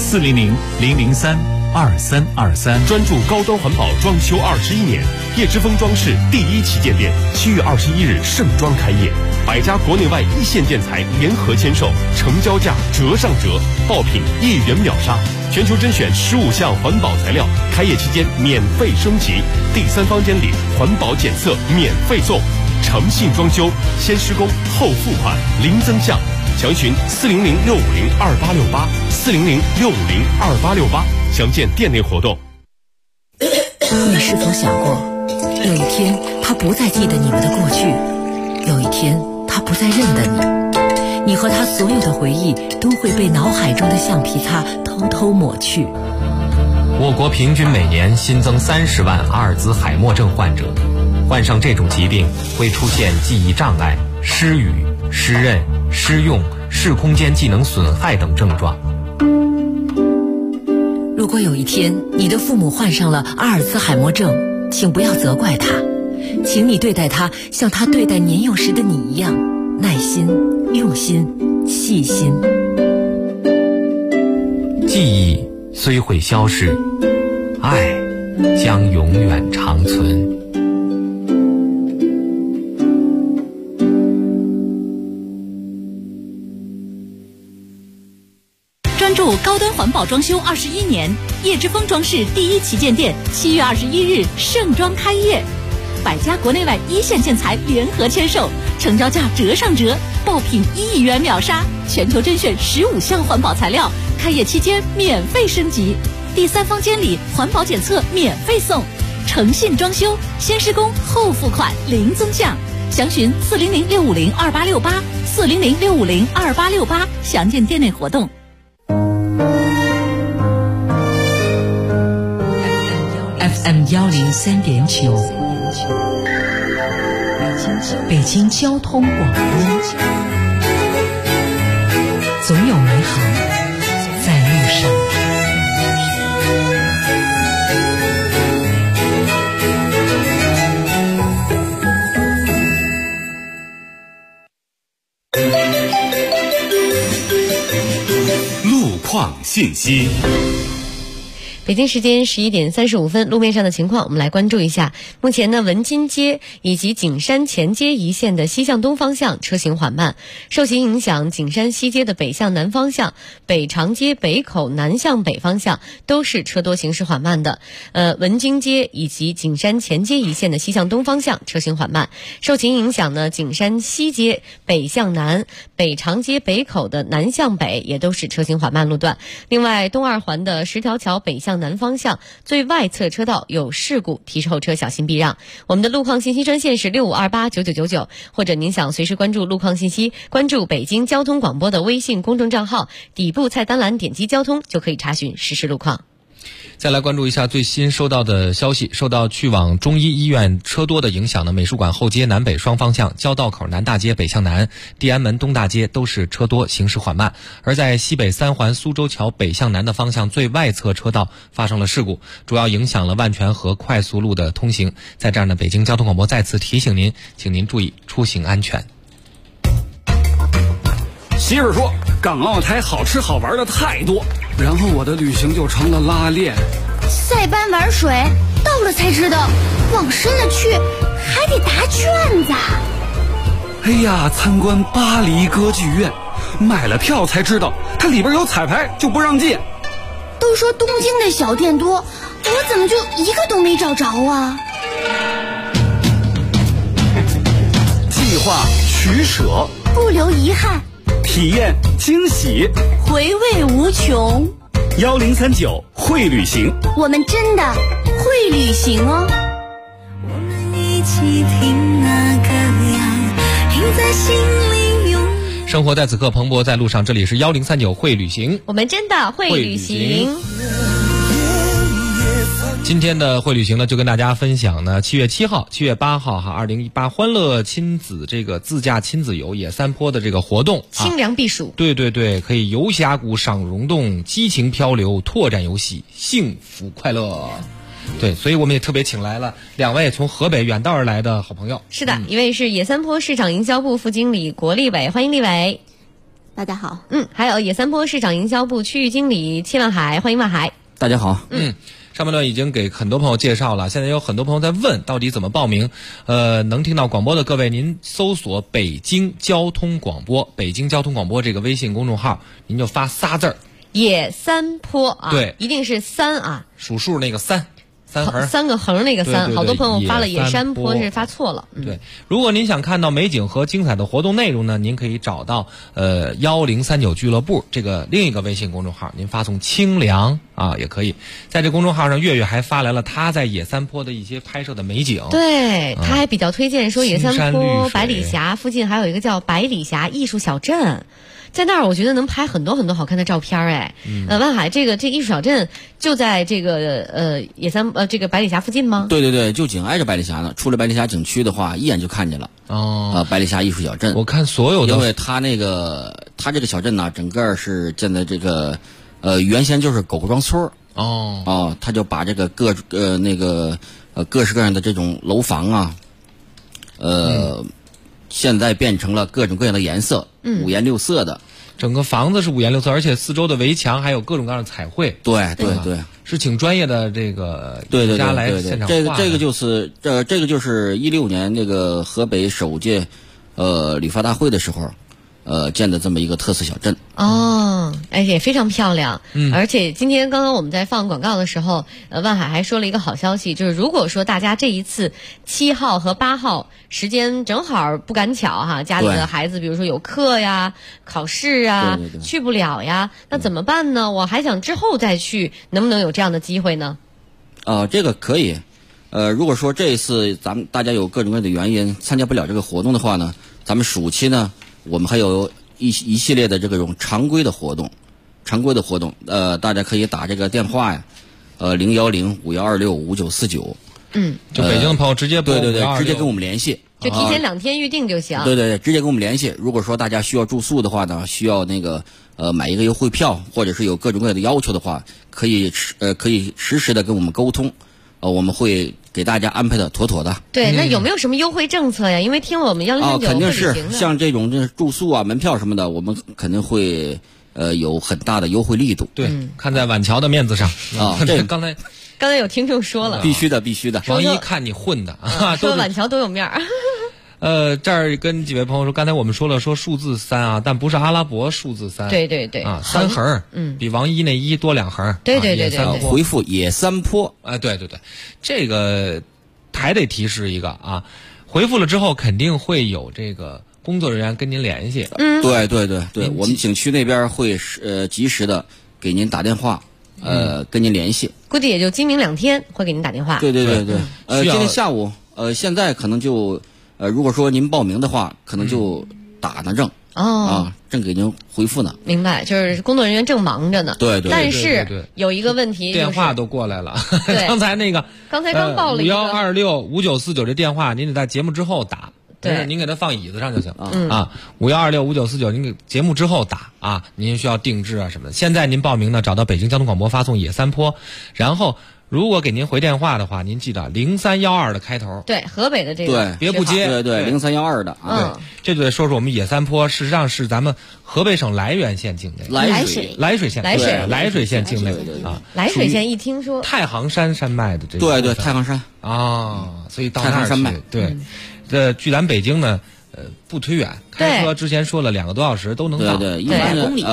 400-003-2323。 专注高端环保装修21年，叶之峰装饰第1旗舰店7月21日盛装开业，百家国内外一线建材联合签售，成交价折上折，爆品1亿元秒杀，全球甄选15项环保材料，开业期间免费升级，第3方监理环保检测免费送，诚信装修，先施工后付款零增项。详询400-650-2868， 400-650-2868，详见店内活动。 你是否想过，有一天他不再记得你们的过去，有一天他不再认得你，你和他所有的回忆都会被脑海中的橡皮擦偷偷抹去。 我国平均每年新增30万阿尔兹海默症患者，患上这种疾病会出现记忆障碍、失语、失认、失用、视空间技能损害等症状。 如果有一天你的父母患上了阿尔兹海默症，请不要责怪他，请你对待他像他对待年幼时的你一样，耐心、用心、细心。 记忆虽会消逝，爱将永远长存。 府高端环保装修21年，叶之峰装饰第1旗舰店7月21日盛装开业，百家国内外一线建材联合签售，成交价折上折，爆品1亿元秒杀，全球甄选15项环保材料，开业期间免费升级，第3方监理环保检测免费送，诚信装修，先施工后付款零增项，详询400-650-2868，400-650-2868，详见店内活动。 FM 103.9，北京交通广播，总有美好在路上。 路况信息。 北京时间11点35分，路面上的情况我们来关注一下。目前呢，文津街以及景山前街一线的西向东方向车行缓慢，受其影响，景山西街的北向南方向、北长街北口南向北方向都是车多行驶缓慢的。文津街以及景山前街一线的西向东方向车行缓慢，受其影响呢，景山西街北向南、北长街北口的南向北也都是车行缓慢路段。另外，东二环的十条桥北向南方向最外侧车道有事故，提示后车小心避让。我们的路况信息专线是65289999，或者您想随时关注路况信息，关注北京交通广播的微信公众账号，底部菜单栏点击交通就可以查询实时路况。 再来关注一下最新收到的消息，受到去往中医医院车多的影响呢，美术馆后街南北双方向、交道口南大街北向南、地安门东大街都是车多，行驶缓慢。而在西北三环苏州桥北向南的方向最外侧车道发生了事故，主要影响了万泉河快速路的通行。在这儿呢，北京交通广播再次提醒您，请您注意出行安全。 媳妇说港澳台好吃好玩的太多，然后我的旅行就成了拉练。 塞班玩水，到了才知道，往深了去还得答卷子。 哎呀，参观巴黎歌剧院，买了票才知道它里边有彩排，就不让进。 都说东京的小店多，我怎么就一个都没找着啊？ 计划取舍， 不留遗憾， 体验惊喜， 回味无穷。 1039会旅行， 我们真的会旅行哦。 我们一起听那歌谣，听在心里永远。 生活在此刻蓬勃在路上，这里是1039会旅行， 我们真的会旅行。 今天的会旅行呢，就跟大家分享呢7月7号、7月8号2018欢乐亲子这个自驾亲子游野三坡的这个活动， 清凉避暑。 对对对，可以游峡谷、赏溶洞、激情漂流、拓展游戏，幸福快乐。对，所以我们也特别请来了2位从河北远道而来的好朋友。 是的，一位是野三坡市场营销部副经理郭立伟，欢迎立伟。 大家好。 还有野三坡市场营销部区域经理戚万海，欢迎万海。 大家好。 上半段已经给很多朋友介绍了，现在有很多朋友在问到底怎么报名。能听到广播的各位，您搜索北京交通广播，北京交通广播这个微信公众号，您就发仨字儿野三坡啊， 对， 一定是3啊， 数数那个3横 3个横那个3， 对对对， 好多朋友发了野山坡是发错了。 对，如果您想看到美景和精彩的活动内容呢，您可以找到1039俱乐部这个另一个微信公众号，您发送清凉啊也可以。在这公众号上，月月还发来了他在野三坡的一些拍摄的美景。 对，他还比较推荐说野三坡百里峡附近还有一个叫百里峡艺术小镇。在那儿，我觉得能拍很多很多好看的照片哎。万海，这艺术小镇就在这个这个百里峡附近吗？ 对对对，就紧挨着百里峡呢。出了百里峡景区的话，一眼就看见了。百里峡艺术小镇。 我看所有的， 因为它这个小镇呢，整个是建在这个原先就是狗庄村他就把这个各式各样的这种楼房啊，现在变成了各种各样的颜色，五颜六色的。 整个房子是五颜六色，而且四周的围墙还有各种各样的彩绘。 对对对， 是请专业的这个艺术家来现场画的。 这个就是16年那个河北首届理发大会的时候， 建的这么一个特色小镇。 哦，而且非常漂亮。而且今天刚刚我们在放广告的时候，万海还说了一个好消息，就是如果说大家这一次7号和8号时间正好不赶巧哈，家里的孩子比如说有课呀、考试啊， 对去不了呀，那怎么办呢？我还想之后再去，能不能有这样的机会呢？ 这个可以。如果说这一次咱们大家有各种各样的原因参加不了这个活动的话呢，咱们暑期呢，我们还有一系列的这种常规的活动，大家可以打这个电话呀，010-5126-5949。 就北京的朋友直接对，直接跟我们联系， 就提前2天预定就行。 对，直接跟我们联系。如果说大家需要住宿的话呢，需要买一个优惠票，或者是有各种各样的要求的话，可以实时的跟我们沟通，我们会给大家安排的妥妥的。 对，那有没有什么优惠政策呀？因为听了我们1039 肯定是像这种住宿啊、门票什么的，我们肯定会有很大的优惠力度。 对，看在晚桥的面子上啊。这刚才有听众说了， 必须的。 王一看你混的啊， 说晚桥多有面儿。 这儿跟几位朋友说，刚才我们说了数字3啊，但不是阿拉伯数字3。 对啊，3横，比王一那1多2横。 对， 回复野山坡。 对，这个还得提示一个啊，回复了之后肯定会有这个工作人员跟您联系。 对，我们景区那边会及时的给您打电话，跟您联系。 估计也就今明2天会给您打电话。 对。今天下午，现在可能就。如果说您报名的话，可能就打呢正正给您回复呢。 明白，就是工作人员正忙着呢。 对。 但是有一个问题， 电话都过来了。 对， 刚才刚报了一个 5126-5949这电话，您得在节目之后打。 对， 您给他放椅子上就行。5126-5949，您给节目之后打啊。您需要定制啊什么的。现在您报名呢，找到北京交通广播发送野山坡，然后。如果给您回电话的话，您记得0312的开头。 对，河北的这个。 对， 别不接。 对，0312的。 对，这就得说说我们野山坡，事实上是咱们河北省涞源县境内。 涞水县境内啊。 涞水县一听说。 太行山山脉的这个。 对，太行山啊，所以到太行山脉。 对，距咱北京呢，不忒远，开车之前说了2个多小时都能到。 对，100公里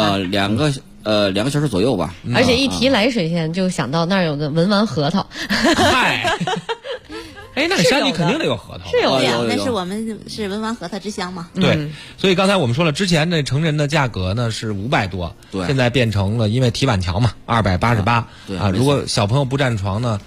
2个小时左右吧。 而且一提涞水县，就想到那儿有个文玩核桃。 嗨，那山里肯定得有核桃。 是有呀，但是我们是文玩核桃之乡嘛。 对，所以刚才我们说了，之前那成人的价格呢是500多，现在变成了因为提板桥嘛288啊。如果小朋友不占床呢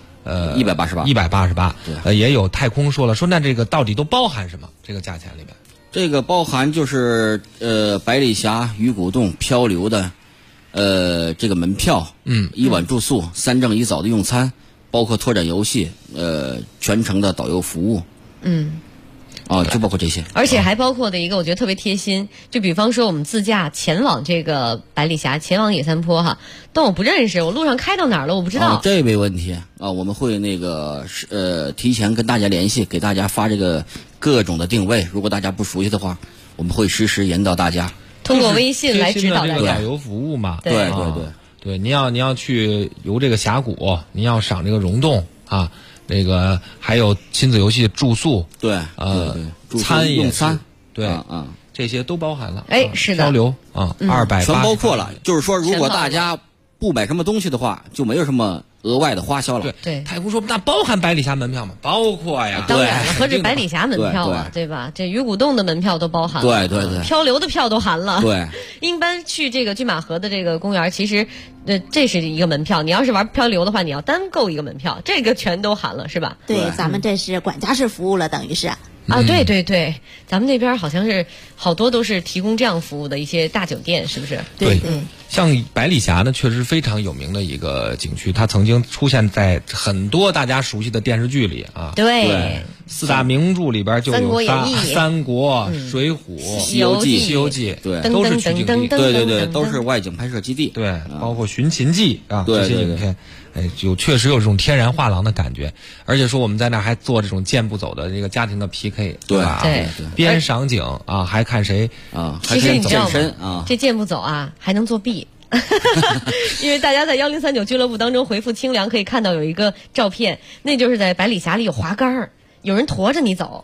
，188。也有太空说了，说那这个到底都包含什么？这个价钱里面， 这个包含就是百里峡鱼骨洞漂流的。这个门票，1晚住宿，3正1早的用餐，包括拓展游戏，全程的导游服务，就包括这些。 而且还包括的一个，我觉得特别贴心，就比方说我们自驾前往这个百里峡，前往野山坡哈，但我不认识，我路上开到哪儿了我不知道。 这没问题啊，我们会提前跟大家联系，给大家发这个各种的定位，如果大家不熟悉的话，我们会实时引导大家。 通过微信来指导大家。 导游服务嘛。 对， 您要去游这个峡谷，您要赏这个溶洞啊，这个还有亲子游戏住宿， 对， 餐用餐， 对这些都包含了。 是的， 漂流280 全包括了。就是说，如果大家不买什么东西的话，就没有什么额外的花销了。 对， 太空说那包含百里峡门票吗？包括呀。 当然了，何止百里峡门票啊，对吧？这鱼骨洞的门票都包含了。对， 漂流的票都含了。 对， 一般去这个拒马河的这个公园，其实这是一个门票。你要是玩漂流的话，你要单购一个门票，这个全都含了，是吧？ 对，咱们这是管家式服务了，等于是。 对，咱们那边好像是好多都是提供这样服务的一些大酒店，是不是？ 对，像百里峡呢，确实非常有名的一个景区，它曾经出现在很多大家熟悉的电视剧里啊。 对 ，4大名著里边就有三国、水浒、 西游记， 对， 都是取景地。 对，都是外景拍摄基地。 对，包括寻秦记啊，这些影片。确实有这种天然画廊的感觉，而且说我们在那儿还做这种健步走的这个家庭的 PK， 对吧？ 对， 边赏景啊，还看谁其实你知道吗？ 这健步走啊，还能作弊。因为大家在1039俱乐部当中回复清凉，可以看到有一个照片，那就是在百里峡里有滑竿儿，有人驮着你走。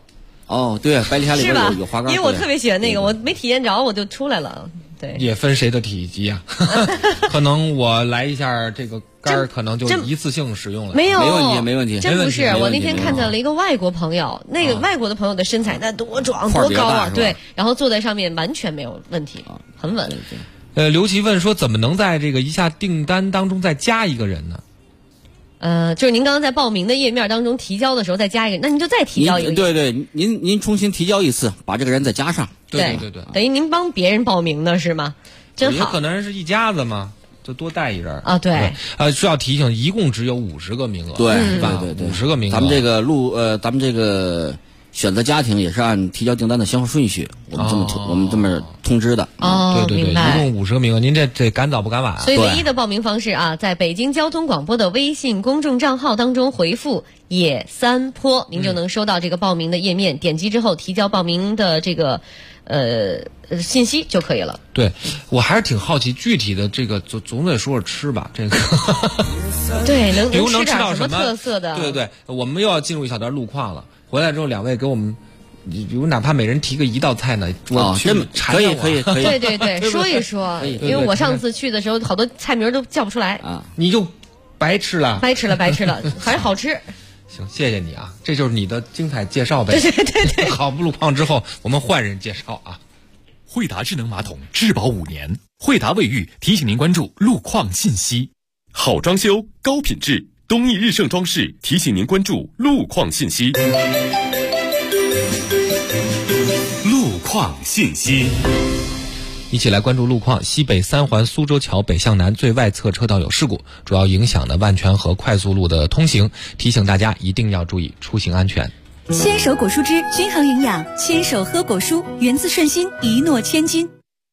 哦，对，百里虾里边有花干， 因为我特别喜欢那个，我没体验着我就出来了。对， 也分谁的体积啊？可能我来一下这个干儿，可能就一次性使用了。 没有， 没问题。 真不是，我那天看到了一个外国朋友，那个外国的朋友的身材那多壮多高啊！对，然后坐在上面完全没有问题，很稳。 刘琦问说，怎么能在这个一下订单当中再加一个人呢？ 就是您刚刚在报名的页面当中提交的时候再加一个，那您就再提交一个。 对，您重新提交一次，把这个人再加上。 对， 等于您帮别人报名的是吗？真好。 也可能是一家子嘛，就多带一人啊。对。 需要提醒，一共只有50个名额。 对 ，50个名额。 咱们这个选择家庭也是按提交订单的先后顺序，我们这么通知的。 对，一共50个名额，您这赶早不赶晚。 所以唯一的报名方式啊，在北京交通广播的微信公众账号当中回复“野三坡”，您就能收到这个报名的页面，点击之后提交报名的这个信息就可以了。 对，我还是挺好奇具体的这个总得说说吃吧，这个对，能吃点什么特色的？ 对，我们又要进入一小段路况了。回来之后，2位给我们，比如哪怕每人提个1道菜呢，我去可以。 对，说一说，因为我上次去的时候，好多菜名都叫不出来啊， 你就白吃了， 白吃了，还是好吃。 行，谢谢你啊，这就是你的精彩介绍呗。 对。 好，路况之后我们换人介绍啊。 惠达智能马桶质保5年，惠达卫浴提醒您关注路况信息。好装修，高品质。东义日盛装饰提醒您关注路况信息。路况信息， 一起来关注路况。西北3环苏州桥北向南最外侧车道有事故，主要影响的万泉和快速路的通行，提醒大家一定要注意出行安全。 牵手果蔬汁均衡营养，牵手喝果蔬，源自顺心，一诺千金。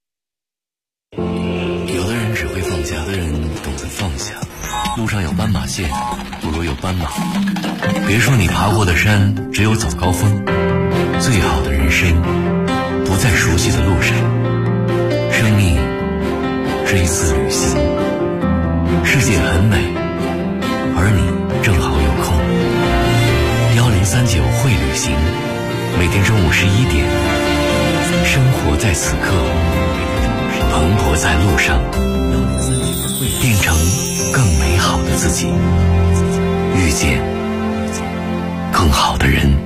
有的人只会放下，有的人懂得放下。路上有斑马线，不如有斑马。别说你爬过的山只有早高峰，最好的人生不在熟悉的路上。生命是一次旅行，世界很美，而你正好有空。1039会旅行，每天中午11点，生活在此刻，蓬勃在路上，变成更美好的自己，遇见更好的人。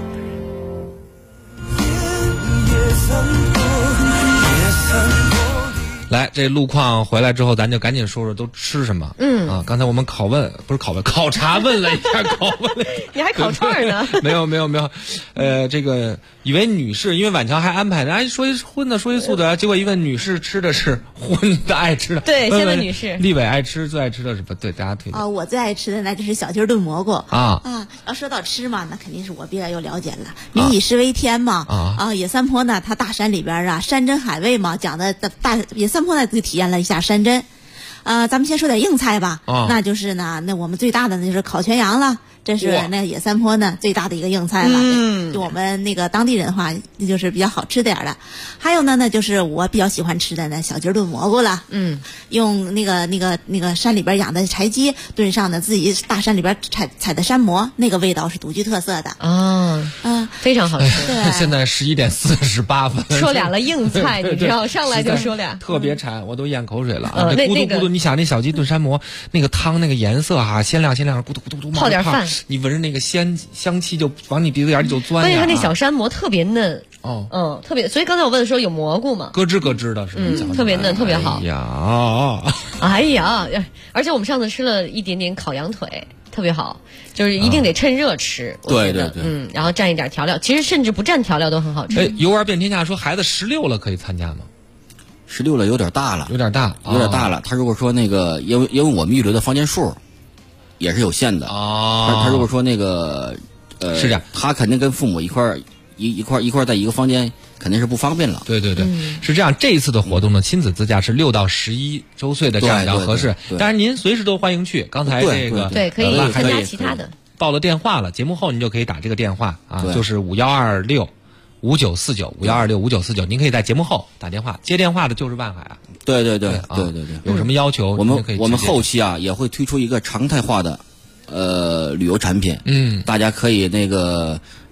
来，这路况回来之后，咱就赶紧说说都吃什么。刚才我们考察问了一下， 你还烤串呢？ 没有。这个以为女士，因为晚桥还安排的，说一荤的，说一素的，结果一问女士吃的是荤的，爱吃的。 对，先问女士。 立伟最爱吃的是什么？对，大家推荐。 我最爱吃的那就是小鸡炖蘑菇啊。 要说到吃嘛，那肯定是我比较有了解了。民以食为天嘛。野三坡呢，它大山里边啊，山珍海味嘛，讲的野三坡呢就体验了一下山珍。咱们先说点硬菜吧。那就是呢，那我们最大的就是烤全羊了。这是那野三坡呢最大的一个硬菜了，就我们那个当地人的话，就是比较好吃点的。还有呢，那就是我比较喜欢吃的那小鸡炖蘑菇了。用那个山里边养的柴鸡炖上的自己大山里边采的山蘑，那个味道是独具特色的。 非常好吃。 对， 现在11点48分， 说俩了硬菜，你知道，上来就说俩， 特别馋，我都咽口水了。那咕嘟咕嘟，你想那小鸡炖山蘑，那个汤那个颜色哈，鲜亮，咕嘟咕嘟， 泡点饭。 你闻着那个香气就往你鼻子眼里就钻呀。 关键它那小山蘑特别嫩特别，所以刚才我问的时候有蘑菇吗？ 咯吱咯吱的是吧？ 特别嫩，特别好。哎呀，而且我们上次吃了一点点烤羊腿，特别好，就是一定得趁热吃。 对， 然后蘸一点调料，其实甚至不蘸调料都很好吃。 游玩遍天下说孩子16了可以参加吗 ？16了有点大了， 有点大了。他如果说那个，因为我们预留的房间数也是有限的他如果说那个是这样， 他肯定跟父母一块在一个房间，肯定是不方便了。 对，是这样。这一次的活动呢，亲子自驾是6到11周岁的这样比较合适。当然您随时都欢迎去。刚才这个对可以参加其他的， 报了电话了，节目后您就可以打这个电话就是5126594951265949，您可以在节目后打电话，接电话的就是万海啊。 对， 有什么要求我们后期也会推出一个常态化的旅游产品。大家可以那个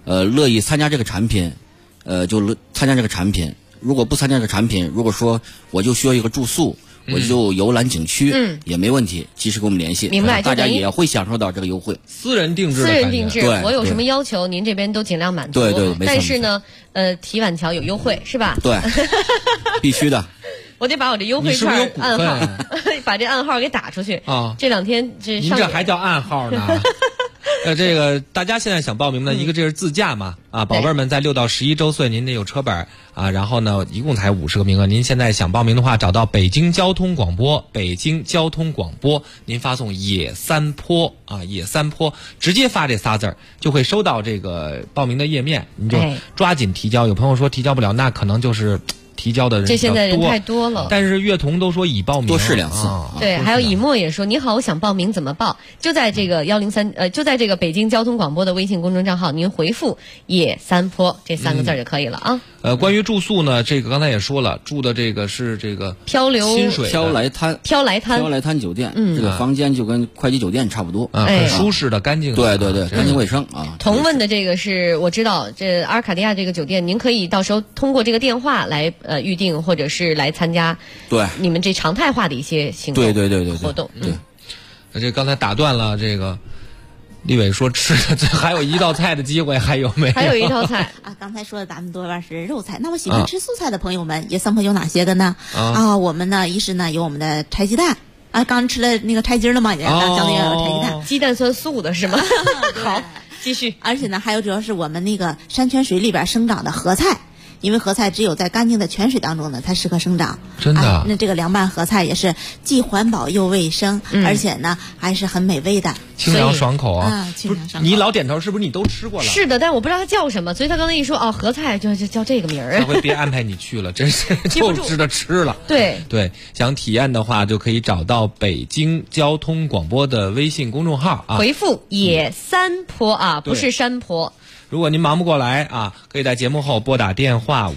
乐意参加这个产品，就参加这个产品。如果不参加这个产品，如果说我就需要一个住宿，我就游览景区，也没问题，及时跟我们联系。 明白， 大家也会享受到这个优惠。 私人定制， 对， 我有什么要求，您这边都尽量满足。 对，没错。 但是呢，提碗桥有优惠是吧？ 对，必须的。 我得把我这优惠券暗号，把这暗号给打出去啊！这2天您这还叫暗号呢？这个大家现在想报名呢，一个这是自驾嘛，宝贝儿们在6到11周岁，您得有车本啊，然后呢，一共才50个名额。您现在想报名的话，找到北京交通广播，您发送野三坡啊，野三坡，直接发这仨字儿，就会收到这个报名的页面，你就抓紧提交。有朋友说提交不了，那可能就是提交的人这现在人太多了， 但是乐童都说已报名， 多试2次。 对，还有以沫也说：“你好，我想报名，怎么报？就在这个103，就在这个北京交通广播的微信公众账号，您回复‘野三坡’这3个字就可以了啊。” 关于住宿呢，这个刚才也说了，住的这个是这个薪水飘来滩酒店，这个房间就跟快捷酒店差不多， 很舒适的、干净的， 对，干净卫生啊。 同问的这个是我知道，这阿尔卡迪亚这个酒店，您可以到时候通过这个电话来预定，或者是来参加你们这常态化的一些行动活动。 对，这刚才打断了这个。立伟说吃的这还有1道菜的机会，还有没有？ 还有1道菜啊！刚才说的咱们多半是肉菜，那么喜欢吃素菜的朋友们，野三坡有哪些个呢？我们呢，一是呢有我们的柴鸡蛋啊，刚吃了那个柴鸡了嘛，讲那个柴鸡蛋， 鸡蛋算素的是吗？好，继续。 而且呢，还有主要是我们那个山泉水里边生长的荷菜。因为荷菜只有在干净的泉水当中呢，才适合生长。 真的？ 那这个凉拌荷菜也是既环保又卫生，而且呢还是很美味的， 清凉爽口啊！ 清凉爽口。 你老点头，是不是你都吃过了？ 是的，但是我不知道它叫什么，所以他刚才一说荷菜就叫这个名儿。 下回别安排你去了，真是就知道吃了。 对， 想体验的话，就可以找到北京交通广播的微信公众号啊， 回复“野三坡”啊，不是山坡。 如果您忙不过来啊，可以在节目后拨打电话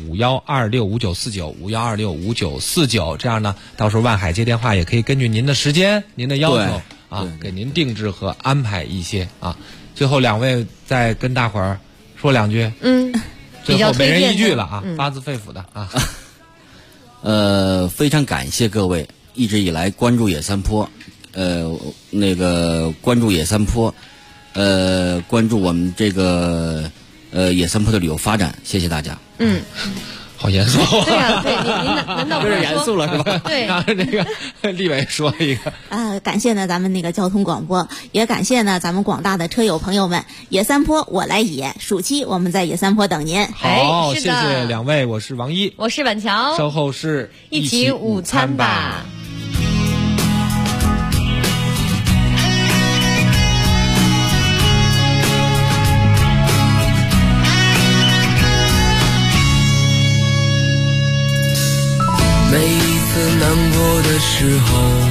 51265949，51265949，这样呢，到时候万海接电话也可以根据您的时间、您的要求啊，给您定制和安排一些啊。最后2位再跟大伙儿说2句，最后每人1句了啊，发自肺腑的啊。 非常感谢各位一直以来关注野三坡，关注野三坡。关注我们这个野三坡的旅游发展，谢谢大家。 好严肃。 对呀，对，您难道不是严肃了是吧？ 对。 然后这个立伟说一个感谢呢咱们那个交通广播，也感谢呢咱们广大的车友朋友们。野三坡我来野，暑期我们在野三坡等您。 好，谢谢2位，我是王一， 我是婉乔， 稍后是一起午餐吧。 每一次难过的时候，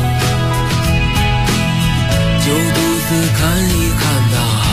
就独自看一看大海，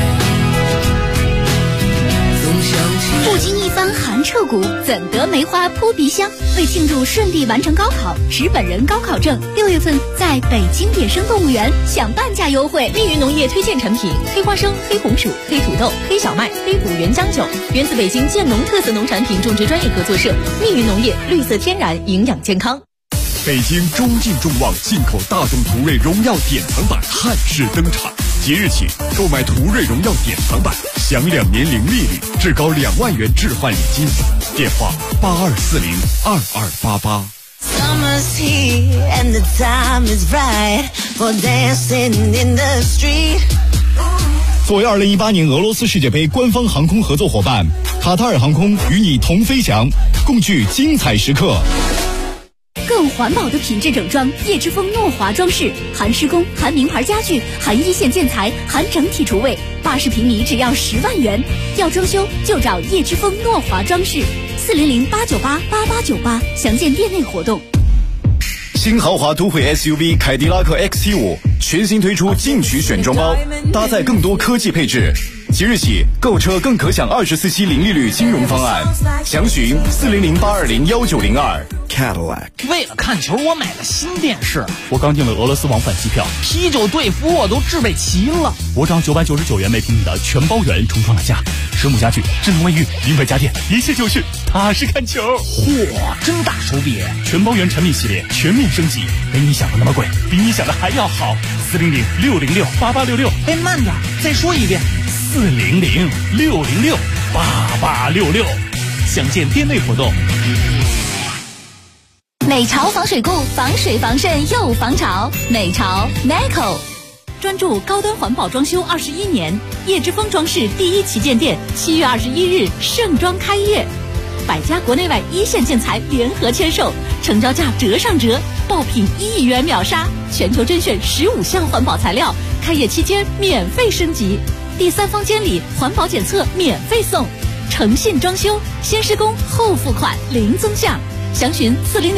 总想起不经一番寒彻骨，怎得梅花扑鼻香？为庆祝顺利完成高考，持本人高考证，6月份在北京野生动物园享半价优惠。 密云农业推荐产品：黑花生、黑红薯、黑土豆、黑小麦、黑五原浆酒，源自北京建农特色农产品种植专业合作社。密云农业，绿色天然，营养健康。 北京中进众望进口大众途锐荣耀典藏版汉式登场，即日起购买途锐荣耀典藏版，享2年零利率，至高2万元置换礼金。电话82402288。 Summer's here and the time is right for dancing in the street. 作为2018年俄罗斯世界杯官方航空合作伙伴，卡塔尔航空与你同飞翔，共聚精彩时刻。 更环保的品质整装，叶之峰诺华装饰，含施工、含名牌家具、含一线建材、含整体厨卫，80平米只要10万元。要装修就找叶之峰诺华装饰，400-898-8898，详见店内活动。 新豪华都会 SUV 凯迪拉克 XT5全新推出进取选装包，搭载更多科技配置， 即日起购车更可享24期零利率金融方案，详询400-820-1902。 Cadillac。为了看球，我买了新电视。我刚订了俄罗斯往返机票，啤酒、队服我都置备齐了。我涨999元每平米的全包圆重创了家，蛇母家具、智能卫浴、零北家电，一切就是踏实看球。嚯，真大手笔！全包圆产品系列全面升级，没你想的那么贵，比你想的还要好。400-606-8866。哎，慢点，再说一遍。400-606-8866。详见店内活动。 美潮防水固，防水防渗又防潮。美潮 Neco。 专注高端环保装修21年，叶之峰装饰第1旗舰店7月21日盛装开业，100家国内外一线建材联合签售，成交价折上折，爆品1亿元秒杀，全球甄选15项环保材料，开业期间免费升级，第3方监理环保检测免费送，诚信装修，先施工后付款零增项，详询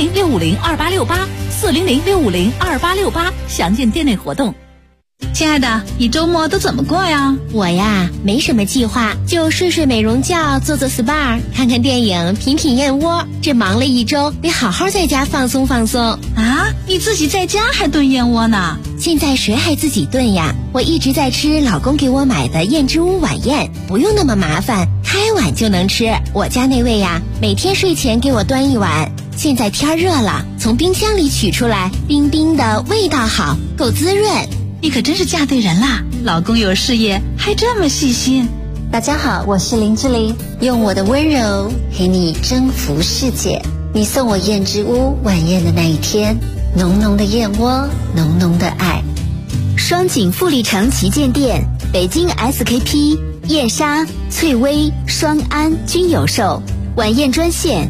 400-650-2868，400-650-2868，详见店内活动。 亲爱的，你周末都怎么过呀？ 我呀，没什么计划，就睡睡美容觉，做做 SPA， 看看电影，品品燕窝。这忙了一周，得好好在家放松放松啊！你自己在家还炖燕窝呢？ 现在谁还自己炖呀？我一直在吃老公给我买的燕之屋晚宴，不用那么麻烦，开碗就能吃。我家那位呀，每天睡前给我端一碗。现在天热了，从冰箱里取出来，冰冰的，味道好，够滋润。 你可真是嫁对人啦！老公有事业，还这么细心。 大家好，我是林志玲，用我的温柔陪你征服世界。你送我燕之屋晚宴的那一天，浓浓的燕窝，浓浓的爱。 双井富力城旗舰店，北京 SKP、燕莎、翠微、双安均有售。晚宴专线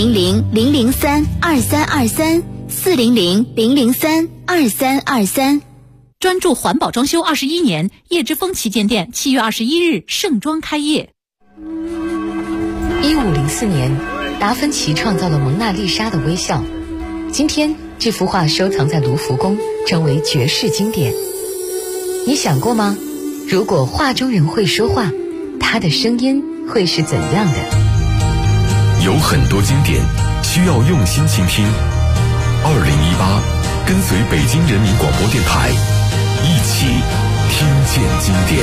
400-003-2323，400-003-2323。 专注环保装修21年，叶之峰旗舰店7月21日盛装开业。 1504年，达芬奇创造了蒙娜丽莎的微笑。今天，这幅画收藏在卢浮宫，成为绝世经典。你想过吗？如果画中人会说话，他的声音会是怎样的？ 有很多经典需要用心倾听。2018，跟随北京人民广播电台。一起听见经典。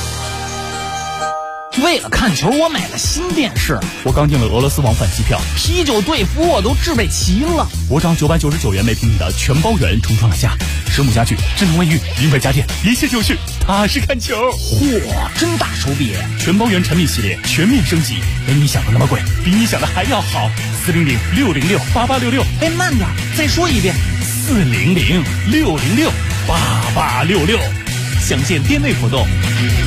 为了看球，我买了新电视。我刚订了俄罗斯往返机票，啤酒、队服我都置备齐了。我涨999元每平米的全包圆重创了家，蛇母家具、智能卫浴、零北家电，一切就是踏实看球。嚯，真大手笔！全包圆产品系列全面升级，没你想的那么贵，比你想的还要好。400-606-8866。哎，慢点，再说一遍。400-606-8866，详见店内活动。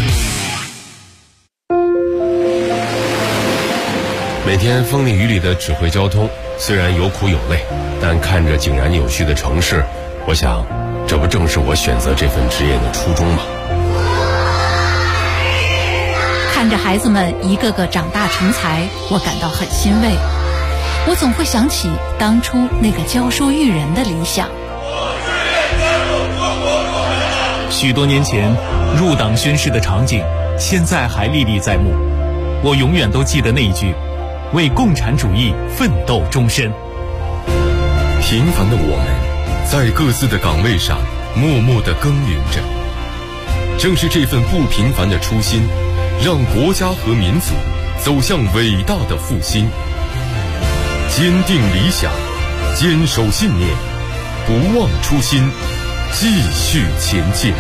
每天风里雨里的指挥交通，虽然有苦有累，但看着井然有序的城市，我想，这不正是我选择这份职业的初衷吗？ 看着孩子们一个个长大成才，我感到很欣慰。我总会想起当初那个教书育人的理想。 许多年前入党宣誓的场景，现在还历历在目。我永远都记得那一句：为共产主义奋斗终身。 平凡的我们，在各自的岗位上默默地耕耘着。正是这份不平凡的初心，让国家和民族走向伟大的复兴。坚定理想，坚守信念，不忘初心，继续前进。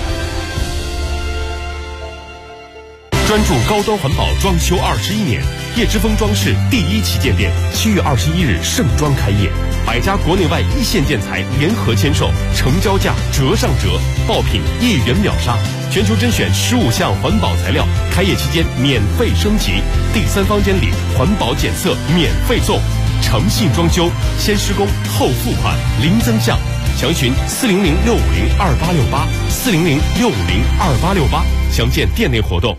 专注高端环保装修21年，叶之峰装饰第1旗舰店7月21日盛装开业，100家国内外一线建材联合签售，成交价折上折，爆品1亿元秒杀，全球甄选15项环保材料，开业期间免费升级，第3方监理环保检测免费送，诚信装修，先施工后付款零增项，详询400-650-2868，400-650-2868，详见店内活动。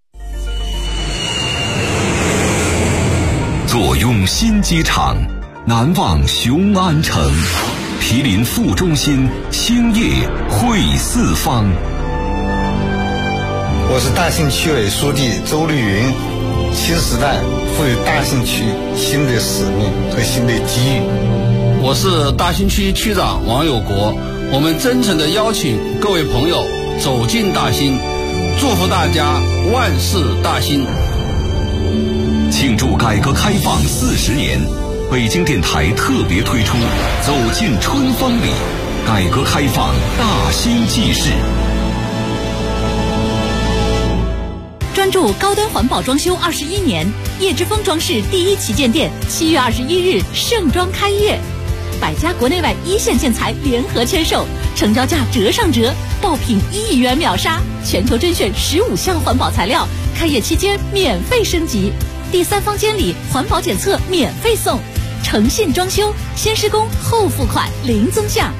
坐拥新机场，难忘雄安城，毗邻副中心，兴业汇四方。 我是大兴区委书记周绿云。新时代赋予大兴区新的使命和新的机遇。 我是大兴区区长王有国，我们真诚地邀请各位朋友走进大兴，祝福大家万事大兴。 庆祝改革开放40年，北京电台特别推出《走进春风里》，改革开放大兴纪事。 专注高端环保装修21年，叶之峰装饰第一旗舰店7月21日盛装开业，百家国内外一线建材联合签售，成交价折上折，爆品1亿元秒杀，全球甄选15项环保材料，开业期间免费升级，第3方监理环保检测免费送，诚信装修，先施工后付款，零增项。